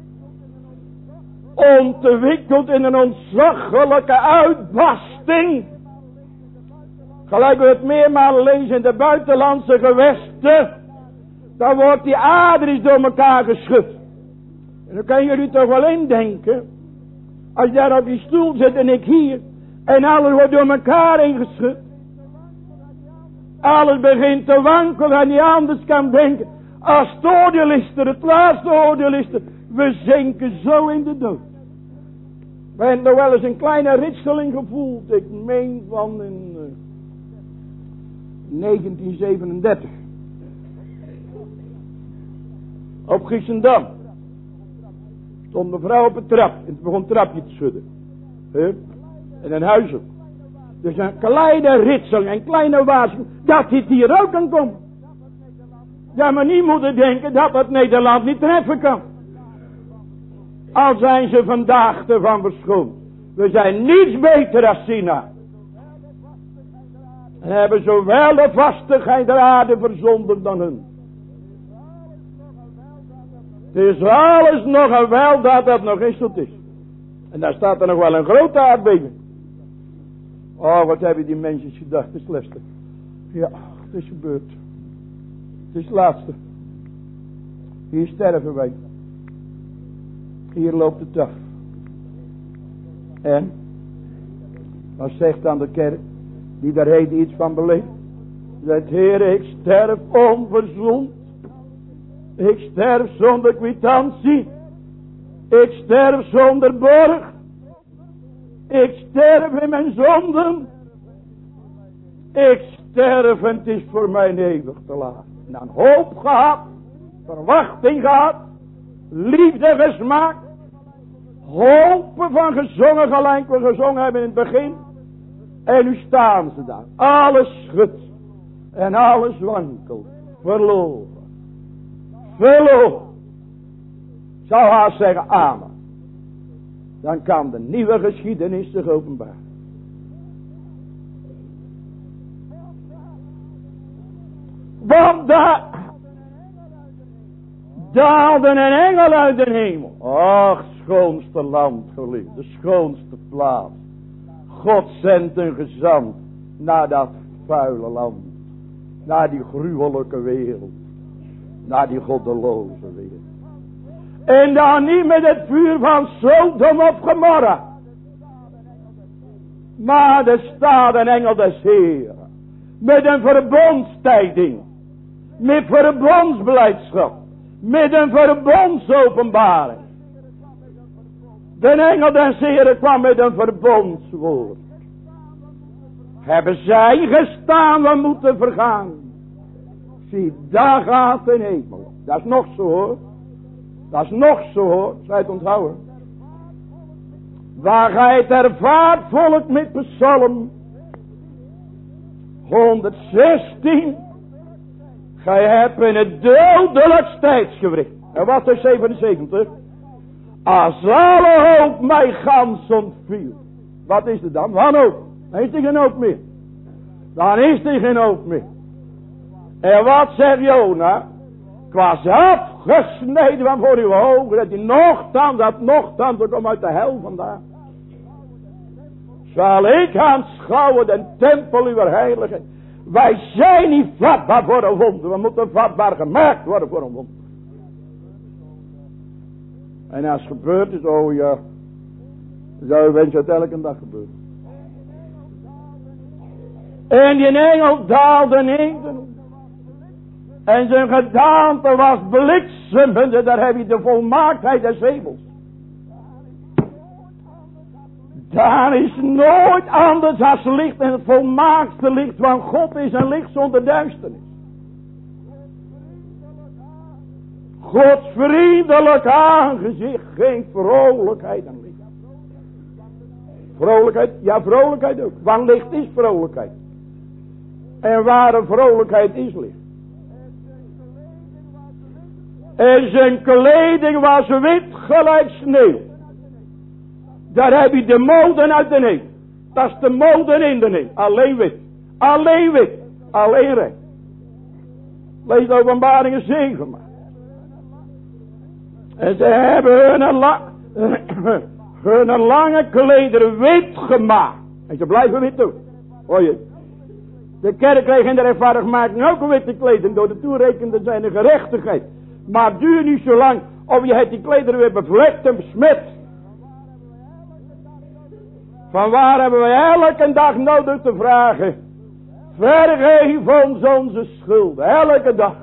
ontwikkeld in een ontzaglijke uitbarsting. Gelijk we het meermalen lezen in de buitenlandse gewesten, dan wordt die aarde eens door elkaar geschud. En dan kan jullie toch wel indenken, als je daar op die stoel zit en ik hier, en alles wordt door elkaar heen geschud. Alles begint te wankelen en je anders kan denken, als het oordeel is er, het laatste oordeel is er, we zinken zo in de dood. We hebben nog wel eens een kleine ritseling gevoeld, ik meen van in uh, negentien zevenendertig. Op Giessendam stond een vrouw op een trap en het begon een trapje te schudden. Hup. En een huis op. Dus een kleine ritseling, een kleine waarschuwing, dat dit hier ook kan komen. Ja, maar niet moeten denken dat het Nederland niet treffen kan. Al zijn ze vandaag ervan verschoond. We zijn niets beter dan China. En hebben zowel de vastigheid der aarde verzonden dan hun. Het is alles nog een weldaad dat nog eens tot is. En daar staat er nog wel een grote aardbeving. Oh, wat hebben die mensen gedacht, het is slechtste. Ja, het is gebeurd. Het is het laatste. Hier sterven wij. Hier loopt het af. En? Wat zegt dan de kerk, die daar heden iets van beleeft? Zegt, Heer, ik sterf onverzoend. Ik sterf zonder kwitantie. Ik sterf zonder borg. Ik sterf in mijn zonden. Ik sterf en het is voor mij eeuwig te laat. En dan hoop gehad. Verwachting gehad. Liefde gesmaakt. Hopen van gezongen gelijk we gezongen hebben in het begin. En nu staan ze daar. Alles schudt. En alles wankelt. Verloren. Verloren. Ik zou haast zeggen amen. Dan kan de nieuwe geschiedenis zich openbaren. Want daar daalde een engel uit de hemel. Ach, schoonste land geliefd. De schoonste plaats. God zendt een gezant naar dat vuile land. Naar die gruwelijke wereld. Naar die goddeloze wereld. En dan niet met het vuur van Sodom of Gomorra. Maar er staat een engel des Heeren. Met een verbondstijding. Met verbondsblijdschap. Met een verbondsopenbaring. De engel des Heeren kwam met een verbondswoord. Hebben zij gestaan, we moeten vergaan. Zie, daar gaat de hemel. Dat is nog zo hoor. Dat is nog zo hoor. Zij het onthouden. Waar gij het ervaart, volk met psalm honderdzestien. Gij hebt in het dodelijkst tijdsgewricht. En wat is zevenenzeventig? Als alle hoop mij gans ontviel. Wat is er dan? Wanhoop. Dan is er geen hoop meer. Dan is er geen hoop meer. En wat zegt Jona? Ik was afgesneden van voor uw ogen. Dat hij nochtans, dat nochtans, er komt uit de hel vandaan. Zal ik aanschouwen den tempel uw heiligheid. Wij zijn niet vatbaar voor een wonder. We moeten vatbaar gemaakt worden voor een wonder. En als het gebeurd is, oh ja. Zou je wensen dat elke dag gebeurt. En die engel daalde neer. En zijn gedaante was bliksemende. Daar heb je de volmaaktheid des hemels. Daar is nooit anders als licht. En het volmaakste licht van God is een licht zonder duisternis. Gods vriendelijk aangezicht. Geen vrolijkheid en licht. Vrolijkheid, ja vrolijkheid ook. Want licht is vrolijkheid. En ware vrolijkheid is licht. En zijn kleding was wit gelijk sneeuw. Daar heb je de moden uit de hemel. Dat is de moden in de hemel. Alleen wit. Alleen wit. Alleen recht. Lees de Openbaringen zeven maar. En ze hebben hun, la hun lange klederen wit gemaakt. En ze blijven wit doen. Hoor je. De kerk kreeg in de rechtvaardigmaking ook een witte kleding. Door de toerekende zijn de gerechtigheid. Maar duur niet zo lang. Of je hebt die klederen weer bevlekt en besmet. Van waar hebben we elke dag nodig te vragen. Vergeef ons onze schulden. Elke dag.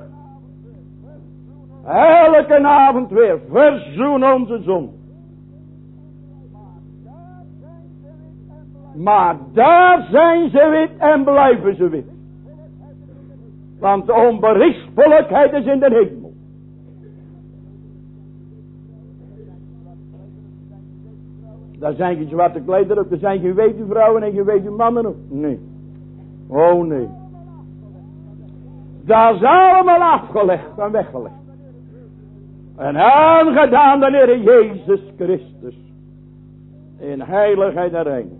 Elke avond weer. Verzoen onze zon. Maar daar zijn ze wit en blijven ze wit. Want de onberispelijkheid is in de hemel. Daar zijn geen zwarte klederen op. Er zijn geen weduwvrouwen en geen weduwmannen op. Nee. Oh nee. Dat is allemaal afgelegd en weggelegd. En aangedaan de Heer Jezus Christus. In heiligheid en rein.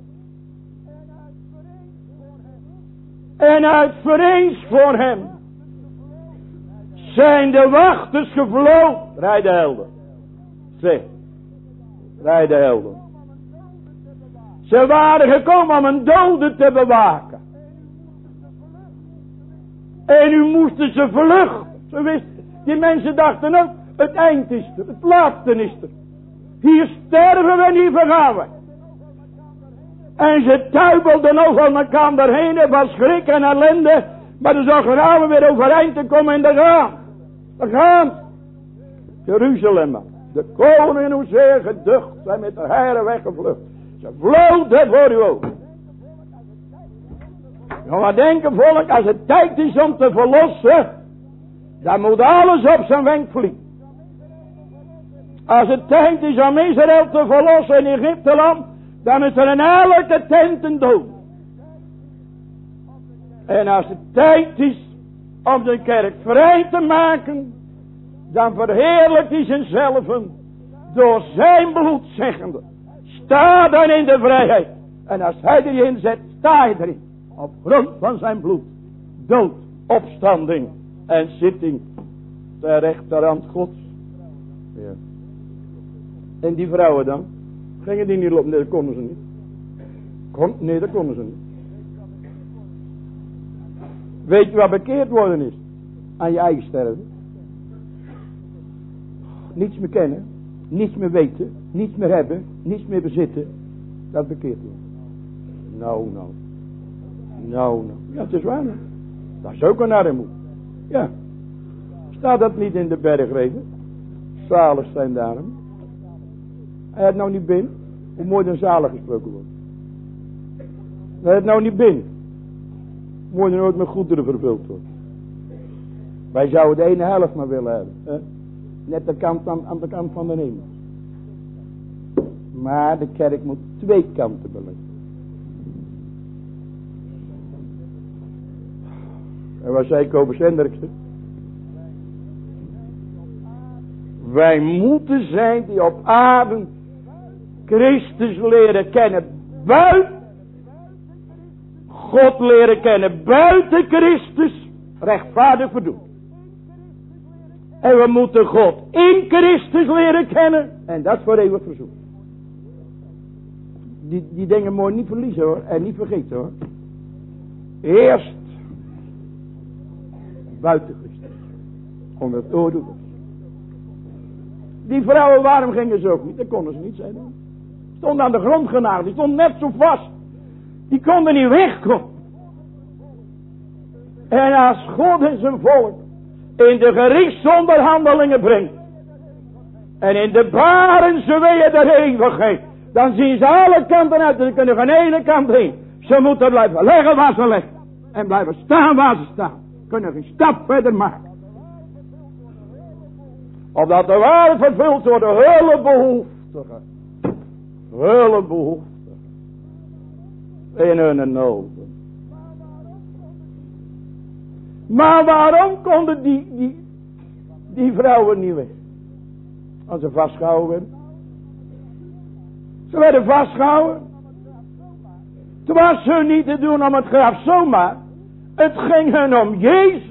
En uit vrees voor hem. zijn de wachters gevlogen. Rij de helden. Zeg. Rij de helden. Ze waren gekomen om een dode te bewaken. En nu moesten ze vluchten. Ze wisten, die mensen dachten ook, het eind is er, het laatste is er. Hier sterven we, hier vergaan we. En ze tuibelden over elkaar daarheen, er was schrik en ellende. Maar ze zouden graven weer overeind te komen en daar gaan. Daar gaan. Jeruzalem, de koning hoe zeer geducht zijn met de heren weggevlucht. Ze vloden voor uw ogen. Je gaat denken, volk, als het tijd is om te verlossen, dan moet alles op zijn wenk vliegen. Als het tijd is om Israël te verlossen in Egypteland, dan is er in elke tent een dood. En als het tijd is om de kerk vrij te maken, dan verheerlijkt hij zichzelf door zijn bloed zeggende. Sta dan in de vrijheid. En als hij erin zet, sta je erin. Op grond van zijn bloed. Dood, opstanding en zitting ter rechterhand Gods. Ja. En die vrouwen dan? Gingen die niet lopen? Nee, dat konden ze niet. Kon, nee, dat konden ze niet. Weet je wat bekeerd worden is? Aan je eigen sterven. Niets meer kennen. Niets meer weten. Niets meer hebben. Niets meer bezitten. Dat bekeerd wordt. Nou, nou. Nou, nou. Ja, het is waar. Nou. Dat is ook een armoede. Ja. Staat dat niet in de bergreden? Zalig zijn de armen. Hij het nou niet binnen. Hoe mooi dan zalig gesproken wordt. Hij het nou niet binnen. Mooi dan ook met goederen vervuld wordt. Wij zouden de ene helft maar willen hebben. Hè? Net de kant aan, aan de kant van de hemel. Maar de kerk moet twee kanten beleven. En wat zei Kobus Hendriksen? Wij moeten zijn die op aarde Christus leren kennen buiten. God leren kennen buiten Christus. Rechtvaardig verdoen. En we moeten God in Christus leren kennen. En dat voor eeuwig verzoek. Die, die dingen moet je niet verliezen hoor. En niet vergeten hoor. Eerst buiten Christus. Om het oordeel. Die vrouwen, waarom gingen ze ook niet? Dat konden ze niet zijn. Stonden aan de grond genageld. Die stonden net zo vast. Die konden niet wegkomen. En als God en zijn volk in de gerichtsonderhandelingen brengt. En in de barendse weeën der eeuwigheid. Dan zien ze alle kanten uit. Ze kunnen van de ene kant heen. Ze moeten blijven leggen waar ze leggen. En blijven staan waar ze staan. Kunnen geen stap verder maken. Opdat de waarheid vervuld wordt door hulpbehoeftigen. Hulpbehoeftigen. In hun noden. Maar waarom konden die, die, die vrouwen niet weg? Als ze vastgehouden werden. Ze werden vastgehouden. Het was hun niet te doen om het graf zomaar. Het ging hun om Jezus.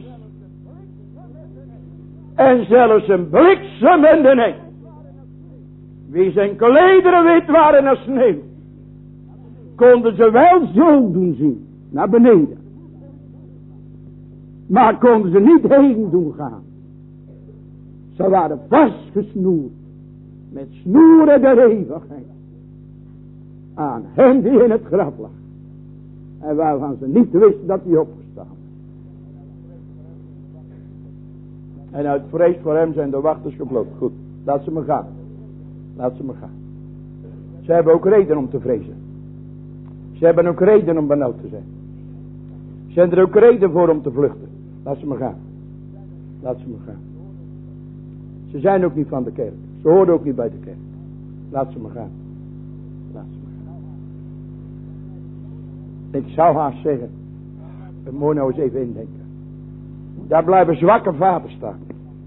En zelfs een bliksem in de nek. Wie zijn klederen wit waren als sneeuw. Konden ze wel zo doen zien. Naar beneden. Maar konden ze niet heen doen gaan. Ze waren vastgesnoerd. Met snoeren der eeuwigheid. Aan hem die in het graf lag. En waarvan ze niet wisten dat hij opgestaan was. En uit vrees voor hem zijn de wachters gevlogen. Goed, laat ze maar gaan. Laat ze maar gaan. Ze hebben ook reden om te vrezen. Ze hebben ook reden om benauwd te zijn. Ze hebben er ook reden voor om te vluchten. Laat ze maar gaan. Laat ze maar gaan. Ze zijn ook niet van de kerk. Ze horen ook niet bij de kerk. Laat ze maar gaan. Laat ze maar gaan. Ik zou haast zeggen. We moeten nou eens even indenken. Daar blijven zwakke vaders staan.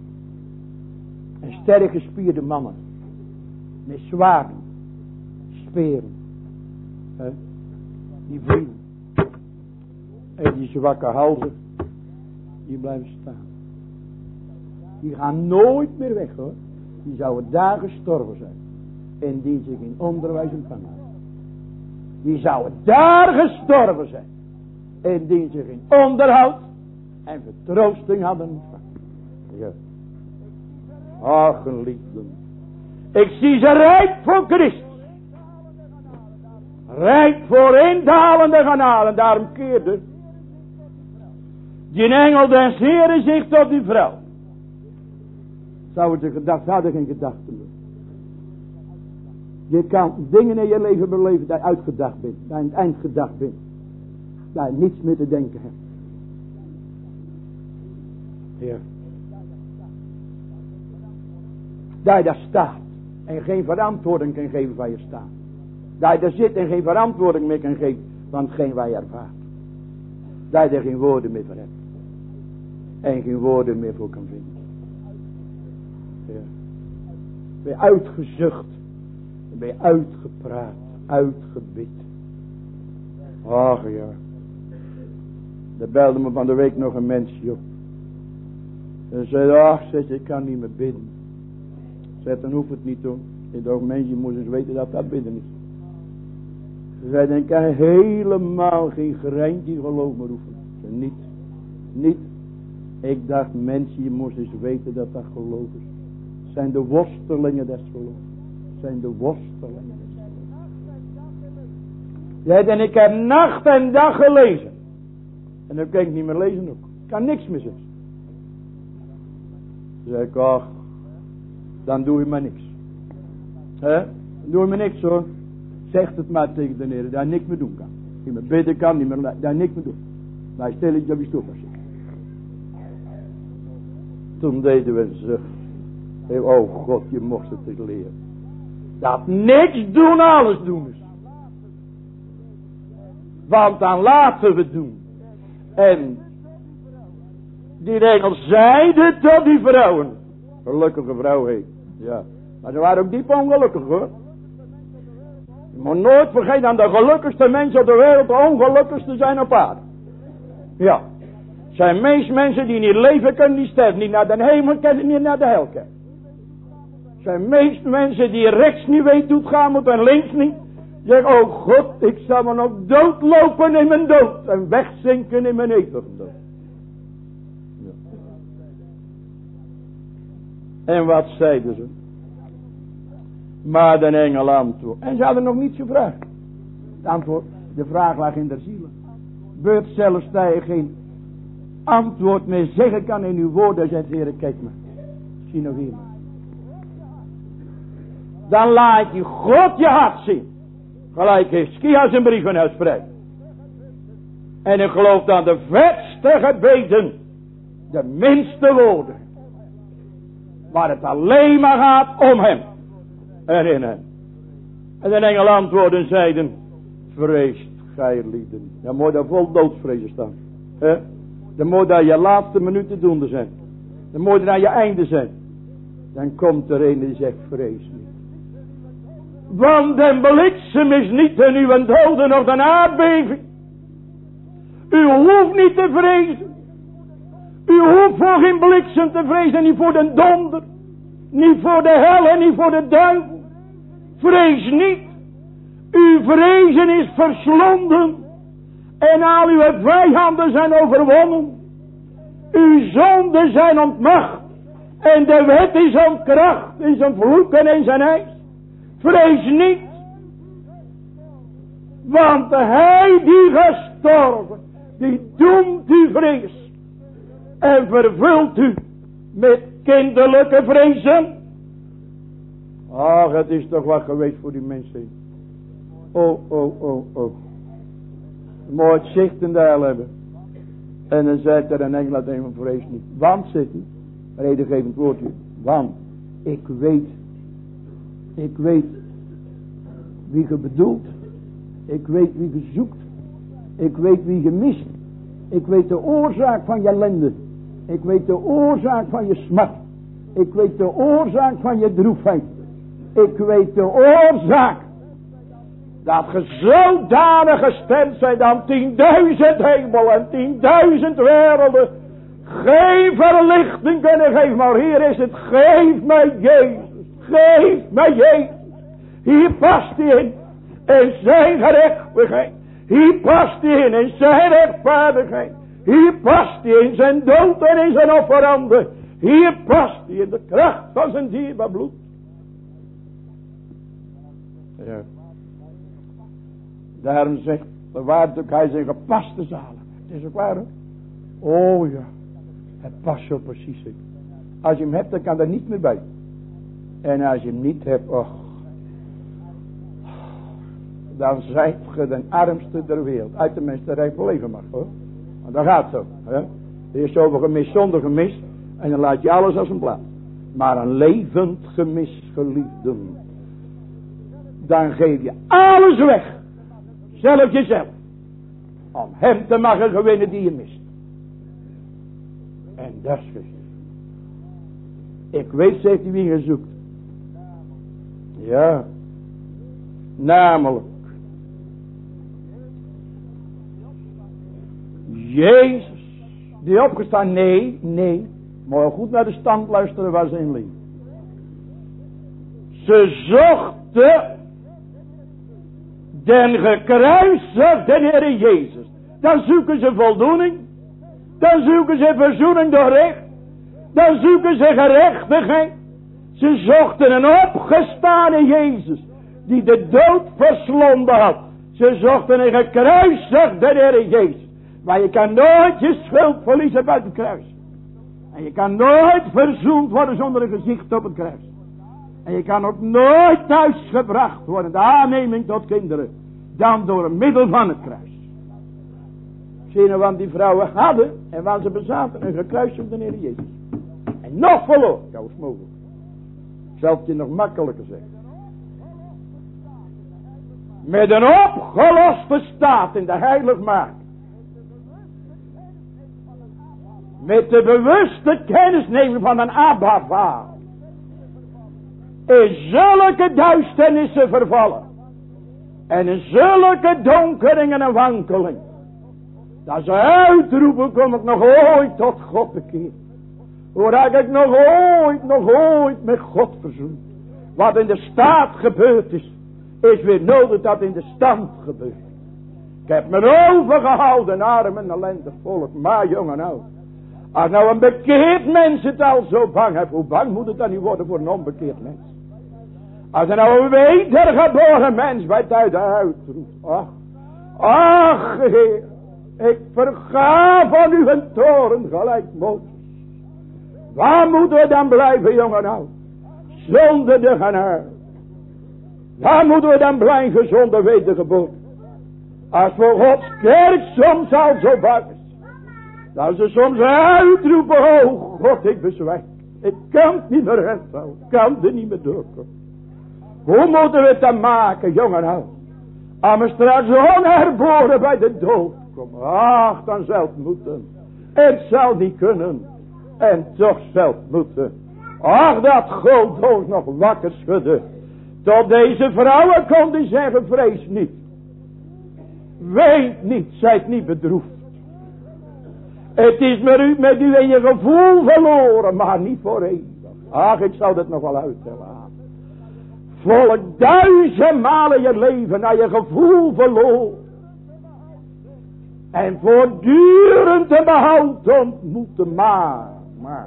En sterk gespierde mannen. Met zwaarden. Speren. He? Die vliegen. En die zwakke halzen. Die blijven staan. Die gaan nooit meer weg hoor. Die zouden daar gestorven zijn. Indien ze geen onderwijs ontvangen hadden. Die zouden daar gestorven zijn. Indien ze geen onderhoud en vertroosting hadden ontvangen. Ja. Ach geliefden. Ik zie ze rijp voor Christus. Rijp voor indalende genade. Daarom keerde die engel des Heren zich tot die vrouw. Zou het een gedachte, hadden geen gedachten meer. Je kan dingen in je leven beleven dat je uitgedacht bent. Dat je aan het eind gedacht bent. Dat je niets meer te denken hebt. Ja. Dat je daar staat. En geen verantwoording kan geven van je staat. Dat je daar zit en geen verantwoording meer kan geven. Van hetgeen wat je ervaart. Dat je er geen woorden meer voor hebt. En geen woorden meer voor kan vinden. Ja. Ben je uitgezucht. Ben je uitgepraat. Uitgebid. Ach ja. Daar belde me van de week nog een mensje op. En zei, ach, zegt, ik kan niet meer bidden. Zegt, dan hoeft het niet hoor. Ik dacht, mensen moest eens weten dat dat bidden is. Ze zei, dan kan je helemaal geen greintje geloof meer hoeven. Zei, niet. Niet. Ik dacht, mensen, je moest eens weten dat dat geloof is. Het zijn de worstelingen des geloofs. Het zijn de worstelingen des geloofs. Ja, en ik heb nacht en dag gelezen. En dan kan ik niet meer lezen ook. Ik kan niks meer zeggen. Dan zeg ik, ach, dan doe je maar niks. He? Dan doe je maar niks hoor. Zegt het maar tegen de Heer, dat je niks meer doen kan. Niet meer bidden kan, niet meer, dat je niks meer doen. Maar je stel je op je stoel zitten. Toen deden we een zucht. Oh God, je mocht het eens leren. Dat niks doen, alles doen is. Want dan laten we doen. En die engel zeide tot die vrouwen. Gelukkige vrouw heet. Ja. Maar ze waren ook diep ongelukkig hoor. Je moet nooit vergeten aan de gelukkigste mensen op de wereld de ongelukkigste zijn op aarde. Ja. Het zijn meest mensen die niet leven kunnen, die sterven. Niet naar de hemel kunnen, niet naar de hel kunnen. Het zijn meest mensen die rechts niet weten hoe het gaan moet en links niet. Zeg, oh God, ik zal me nog doodlopen in mijn dood. En wegzinken in mijn eeuwige dood. Ja. En wat zeiden ze? Maar de engel antwoord. En ze hadden nog niets gevraagd. Het antwoord, de vraag lag in de zielen. Beurt zelfs dat je geen antwoord meer zeggen kan in uw woorden. Zegt de Heer, kijk maar. Zie nog hier maar. Dan laat je God je hart zien. Gelijk heeft Skia zijn brieven uitspreekt. En ik geloof dat de vetste gebeden, de minste woorden, waar het alleen maar gaat om hem en in hem. En de engel antwoorden zeiden, vreest gij lieden. Dan moet je vol doodsvrezen staan. He? Dan moet je je laatste minuten doende zijn. Dan moet je aan je einde zijn. Dan komt er een die zegt, vrees niet. Want de bliksem is niet in uw doden of de aardbeving. U hoeft niet te vrezen. U hoeft voor geen bliksem te vrezen. Niet voor de donder. Niet voor de hel en niet voor de duivel. Vrees niet. Uw vrezen is verslonden. En al uw vijanden zijn overwonnen. Uw zonden zijn ontmacht. En de wet is ontkracht. In zijn vloek en in zijn eis. Vrees niet. Want hij die gestorven, die doemt u vrees. En vervult u met kinderlijke vrezen. Ach, het is toch wat geweest voor die mensen. Oh, oh, oh, oh. Mooi het zicht in de hel hebben. En dan zegt er een engel tegen vrees niet. Want, zegt hij, redengevend woordje. Want, ik weet... Ik weet wie je bedoelt. Ik weet wie je zoekt. Ik weet wie je mist. Ik weet de oorzaak van je ellende. Ik weet de oorzaak van je smart. Ik weet de oorzaak van je droefheid. Ik weet de oorzaak dat je zodanig gestemd bent aan tienduizend hemel en tienduizend werelden geen verlichting kunnen geven. Maar hier is het, geef mij Jezus. Geef mij Jezus. Hier past hij in. En zijn gerechtigheid. Hier past hij in. En zijn rechtvaardigheid. Hier past hij in zijn dood en in zijn offerande. Hier past hij in de kracht van zijn dierbaar bloed. Ja. Daarom zegt de waarde ook, hij zijn gepaste zalen. Het is ook waar hoor. Oh ja. Het past zo precies in. Als je hem hebt, dan kan er niet meer bij. En als je hem niet hebt, och. Dan zijt ge de armste der wereld. Uit de mensenrijk leven mag hoor. Want dat gaat zo. Hè? Er is zoveel gemis zonder gemis. En dan laat je alles als een plaats. Maar een levend gemis, geliefden. Dan geef je alles weg. Zelf jezelf. Om hem te mogen gewinnen die je mist. En dat is Christus. Ik weet, zegt hij, wie je zoekt. Ja. Namelijk. Jezus. Die opgestaan. Nee, nee. Maar goed naar de stand luisteren waar ze in liepen. Ze zochten den gekruisigde Heere Jezus. Dan zoeken ze voldoening. Dan zoeken ze verzoening door recht. Dan zoeken ze gerechtigheid. Ze zochten een opgestane Jezus. Die de dood verslonden had. Ze zochten een gekruisigde Heere Jezus. Maar je kan nooit je schuld verliezen bij het kruis. En je kan nooit verzoend worden zonder een gezicht op het kruis. En je kan ook nooit thuisgebracht worden. De aanneming tot kinderen. Dan door het middel van het kruis. Zie je wat die vrouwen hadden. En wat ze bezaten. Een gekruisigde Heer Jezus. En nog verloren. Ja, is mogelijk. Ik zal het je nog makkelijker zeggen. Met een opgeloste staat in de heiligmaking. Met de bewuste kennisneming van een Abba-Vader. In zulke duisternissen vervallen. En in zulke donkeringen en wankeling. Dat ze uitroepen, kom ik nog ooit tot God bekeerd. Hoe raak ik nog ooit, nog ooit met God verzoend. Wat in de staat gebeurd is, is weer nodig dat in de stand gebeurt. Ik heb me overgehouden, arm en ellendig volk, maar jong en oud. Als nou een bekeerd mens het al zo bang heeft, hoe bang moet het dan niet worden voor een onbekeerd mens? Als er nou een wedergeboren mens bij tijd uitroept. Ach, ach Heer, ik verga van u een toren gelijk Mozes. Waar moeten we dan blijven, jong en oud? Zonder de genade. Waar moeten we dan blijven zonder wedergeboren? Als voor Gods kerk soms al zo bang is. Dat ze soms uitroepen, oh God, ik bezwijk. Ik kan het niet meer redden. Ik kan er niet meer doorkomen. Hoe moeten we het dan maken, jong en oud? Als we straks onherboren bij de dood komen. Ach, dan zal het moeten. Het zal niet kunnen. En toch zal het moeten. Ach, dat God ons nog wakker schudde. Tot deze vrouwen kon die zeggen, vrees niet. Weet niet, zijt niet bedroefd. Het is met u, met u in je gevoel verloren, maar niet voor eeuwig. Ach, ik zou dat nog wel uittellen. Volk duizend malen je leven naar je gevoel verloren. En voortdurend te behoud ontmoeten, maar, maar.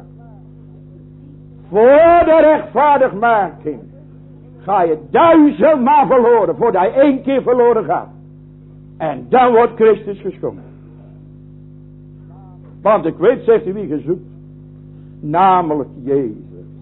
Voor de rechtvaardigmaking ga je duizendmaal verloren, voordat je één keer verloren gaat. En dan wordt Christus geschonken. Want ik weet, zegt hij, wie je zoekt. Namelijk Jezus.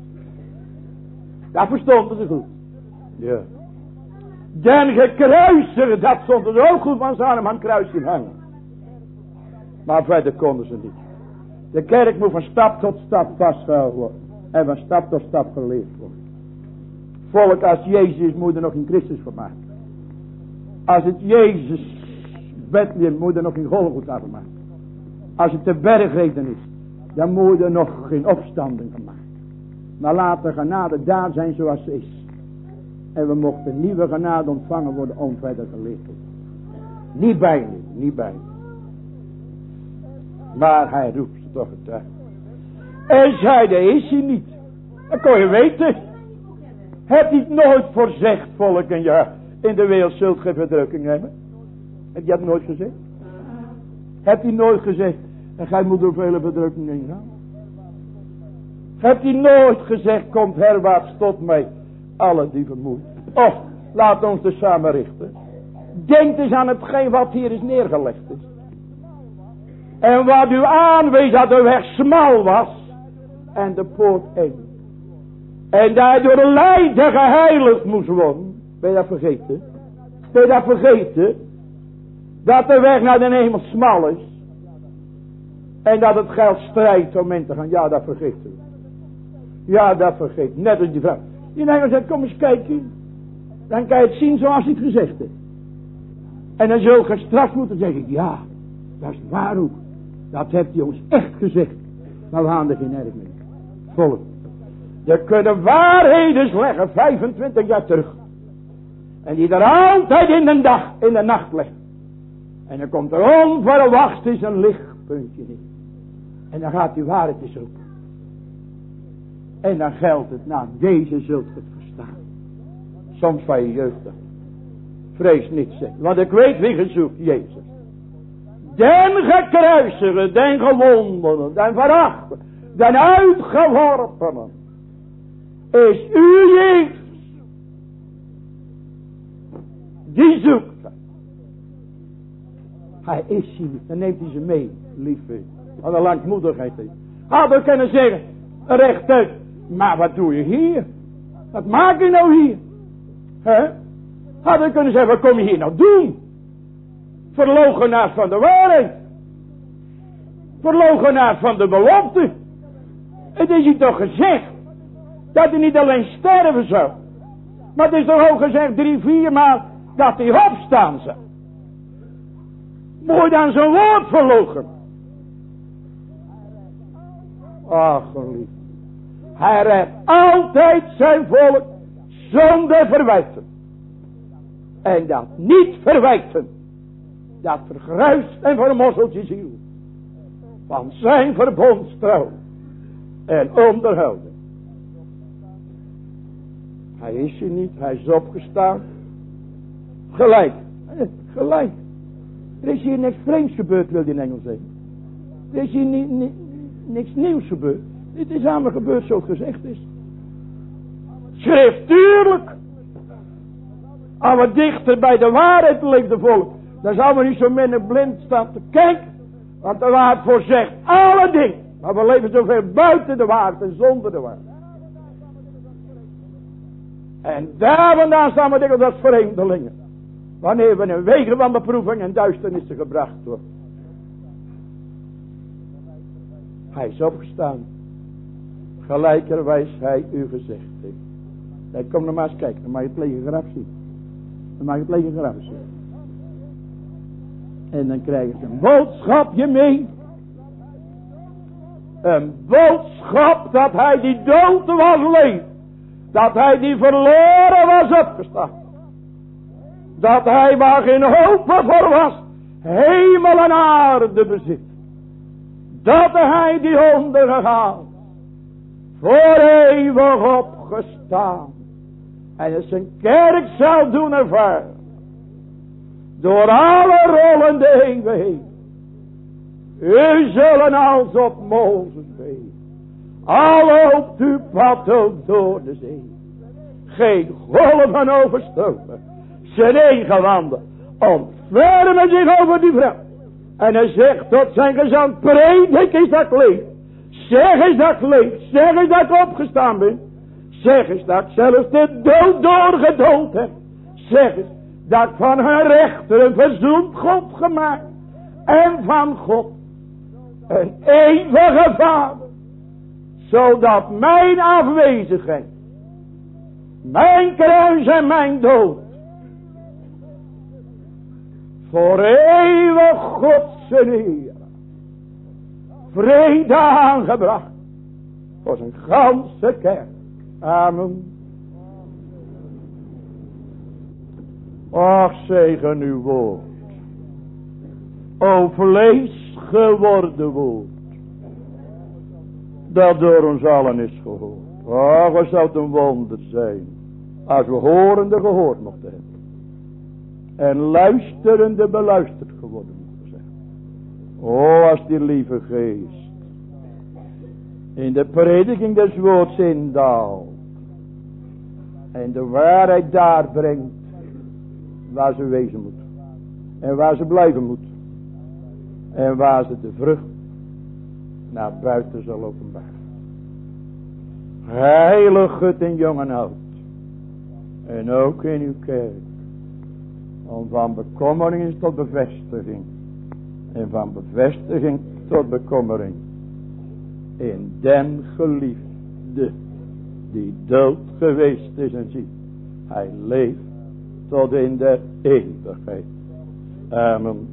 Dat verstonden ze goed. Ja. Den gekruisigde, dat stond er ook goed van zijn arm aan het kruisje hangen. Maar verder konden ze niet. De kerk moet van stap tot stap vastgehouden worden. En van stap tot stap geleerd worden. Volk als Jezus is, moet er nog in Christus van maken. Als het Jezus Bethlehem, moet er nog in Golgotha van maken. Als het de bergreden is, dan moet er nog geen opstanding van maken. Maar laat de genade daar zijn zoals ze is. En we mochten nieuwe genade ontvangen worden om verder geleerd te worden. Niet bij, niet bij. Maar hij roept ze. toch getuigd. En zei, dat is hij niet. Dat kon je weten. Heb je het nooit voorzegd, volk, en ja, in de wereld zult ge verdrukking hebben? Heb je dat nooit gezegd? Heb je nooit gezegd, en gij moet door vele verdrukkingen heen gaan? Heb je nooit gezegd, komt herwaarts tot mij, alle die vermoeid. Of, laat ons dus samen richten. Denk eens aan hetgeen wat hier is neergelegd is. En wat u aanwees dat de weg smal was. En de poort eng. En dat door de lijden geheiligd moest worden. Ben je dat vergeten? Ben je dat vergeten? Dat de weg naar de hemel smal is. En dat het geld strijdt om in te gaan. Ja, dat vergeet u. Ja, dat vergeet. Net als die vrouw. Die Engel zegt, kom eens kijken. Dan kan je het zien zoals hij het gezegd heeft. En dan zul je straks moeten zeggen, ja, dat is waar ook. Dat heeft hij ons echt gezegd. Maar we gaan er geen erg mee. Volk. Er kunnen waarheden leggen, vijfentwintig jaar terug. En die er altijd in de dag, in de nacht leggen. En dan komt er onverwachts eens een lichtpuntje in. En dan gaat die waarheid eens open. En dan geldt het, nou, deze zult je het verstaan. Soms van je jeugd. Vrees niet, zeg. Want ik weet wie gezoekt, Jezus. Den gekruisigde, den gewondenen, den verachten, den uitgeworpenen. Is u Jezus. Die zoekt hij. Hij is hier. Dan neemt hij ze mee, lieve. Wat een langmoedigheid is. Had er kunnen zeggen, rechtuit. Maar wat doe je hier? Wat maak je nou hier? Hè? Had er kunnen zeggen, wat kom je hier nou doen? Verloochenaars van de waarheid. Verloochenaars van de belofte. Het is hier toch gezegd. Dat hij niet alleen sterven zou. Maar het is toch ook gezegd drie, vier maal dat hij opstaan zou. Moet je dan zo'n woord verloochenen? Ach, geliefd. Hij redt altijd zijn volk zonder verwijten. En dat niet verwijten. Dat vergruist en vermosselt je ziel. Van zijn verbondstrouw. En onderhouden. Hij is hier niet. Hij is opgestaan. Gelijk. Gelijk. Er is hier niks vreemds gebeurd, wil die engel zeggen. Er is hier ni, ni, niks nieuws gebeurd. Dit is aan me gebeurd zoals gezegd is. Schriftuurlijk. Als we dichter bij de waarheid leefden volk. Dan zouden we niet zo minder blind staan te kijken. Want de waarheid voorzegt alle dingen. Maar we leven zoveel buiten de waarheid en zonder de waarheid. En daar vandaan staan we dikwijls als vreemdelingen. Wanneer we in wegen van beproeving en duisternissen gebracht worden. Hij is opgestaan. Gelijkerwijs hij u gezegd heeft. Kijk, kom nog maar eens kijken. Dan mag je het lege graf zien. Dan mag je het lege graf zien. En dan krijgen ze een boodschapje mee. Een boodschap dat hij die dood was leeft. Dat hij die verloren was opgestaan. Dat hij waar geen hoop voor was. Hemel en aarde bezit. Dat hij die ondergegaan. Voor eeuwig opgestaan. En zijn kerk zal doen ervaren. Door alle rollende eeuwen heen. U zullen als op Mozes been. Al loopt uw pad ook door de zee. Geen golven overstoten. Zijn eigen wanden ontfermen zich over die vrouw. En hij zegt tot zijn gezant, predik eens dat ik leef. Zeg eens dat ik leef. Zeg eens dat ik opgestaan ben. Zeg eens dat ik zelfs de dood doorgedood heb. Zeg eens dat ik van haar rechter een verzoend God gemaakt. En van God een eeuwige Vader. Zodat mijn afwezigheid, mijn kruis en mijn dood voor eeuwig God zijn eer vrede aangebracht voor zijn ganse kerk. Amen. Och, zegen uw woord. O vlees geworden woord. dat door ons allen is gehoord. Oh, wat zou het een wonder zijn als we horende gehoord mochten hebben. En luisterende beluisterd geworden mochten zijn. Oh, als die lieve geest in de prediking des woords indaalt. En de waarheid daar brengt. Waar ze wezen moet. En waar ze blijven moet. En waar ze de vrucht naar buiten zal openbaren. Heilig het in jong en oud. En ook in uw kerk. Om van bekommering tot bevestiging. En van bevestiging tot bekommering. In den geliefde. Die dood geweest is en ziet. Hij leeft tot in de eeuwigheid. Amen.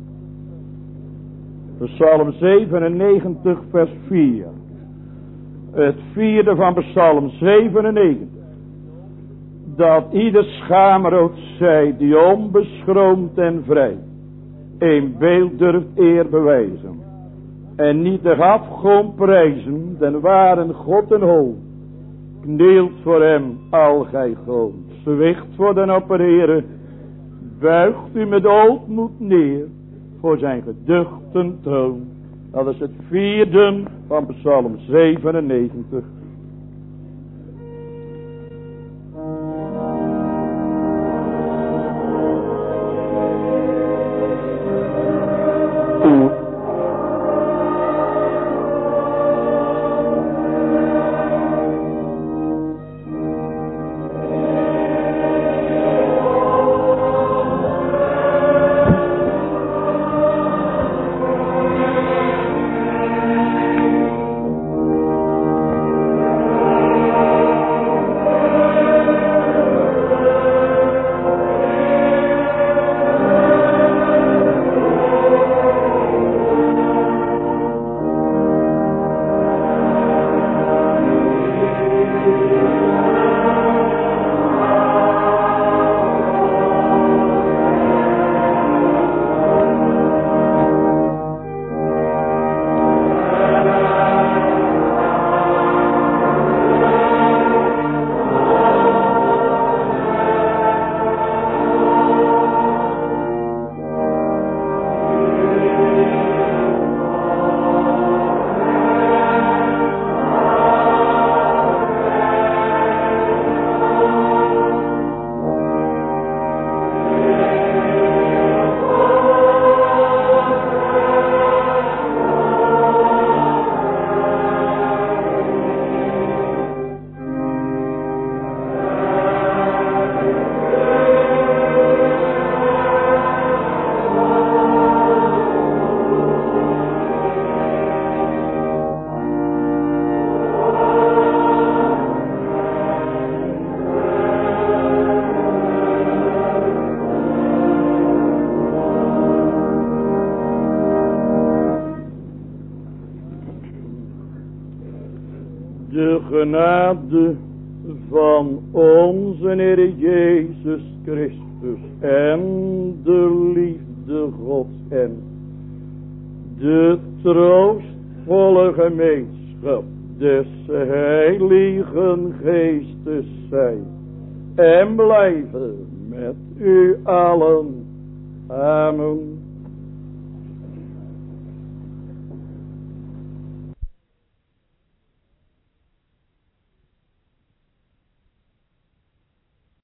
Psalm zevenennegentig vers vier. Het vierde van Psalm zevenennegentig. Dat ieder schaamrood zij die onbeschroomd en vrij een beeld durft eer bewijzen. En niet de afgrond prijzen, den waren God en hol. Knielt voor hem al gij goon. Zwicht voor den opperheere. Buigt u met ootmoed neer voor zijn geduchten troon. Dat is het vierde van Psalm zevenennegentig. De genade van onze Heer Jezus Christus en de liefde Gods en de troostvolle gemeenschap des Heiligen Geestes zijn en blijven met u allen. Amen.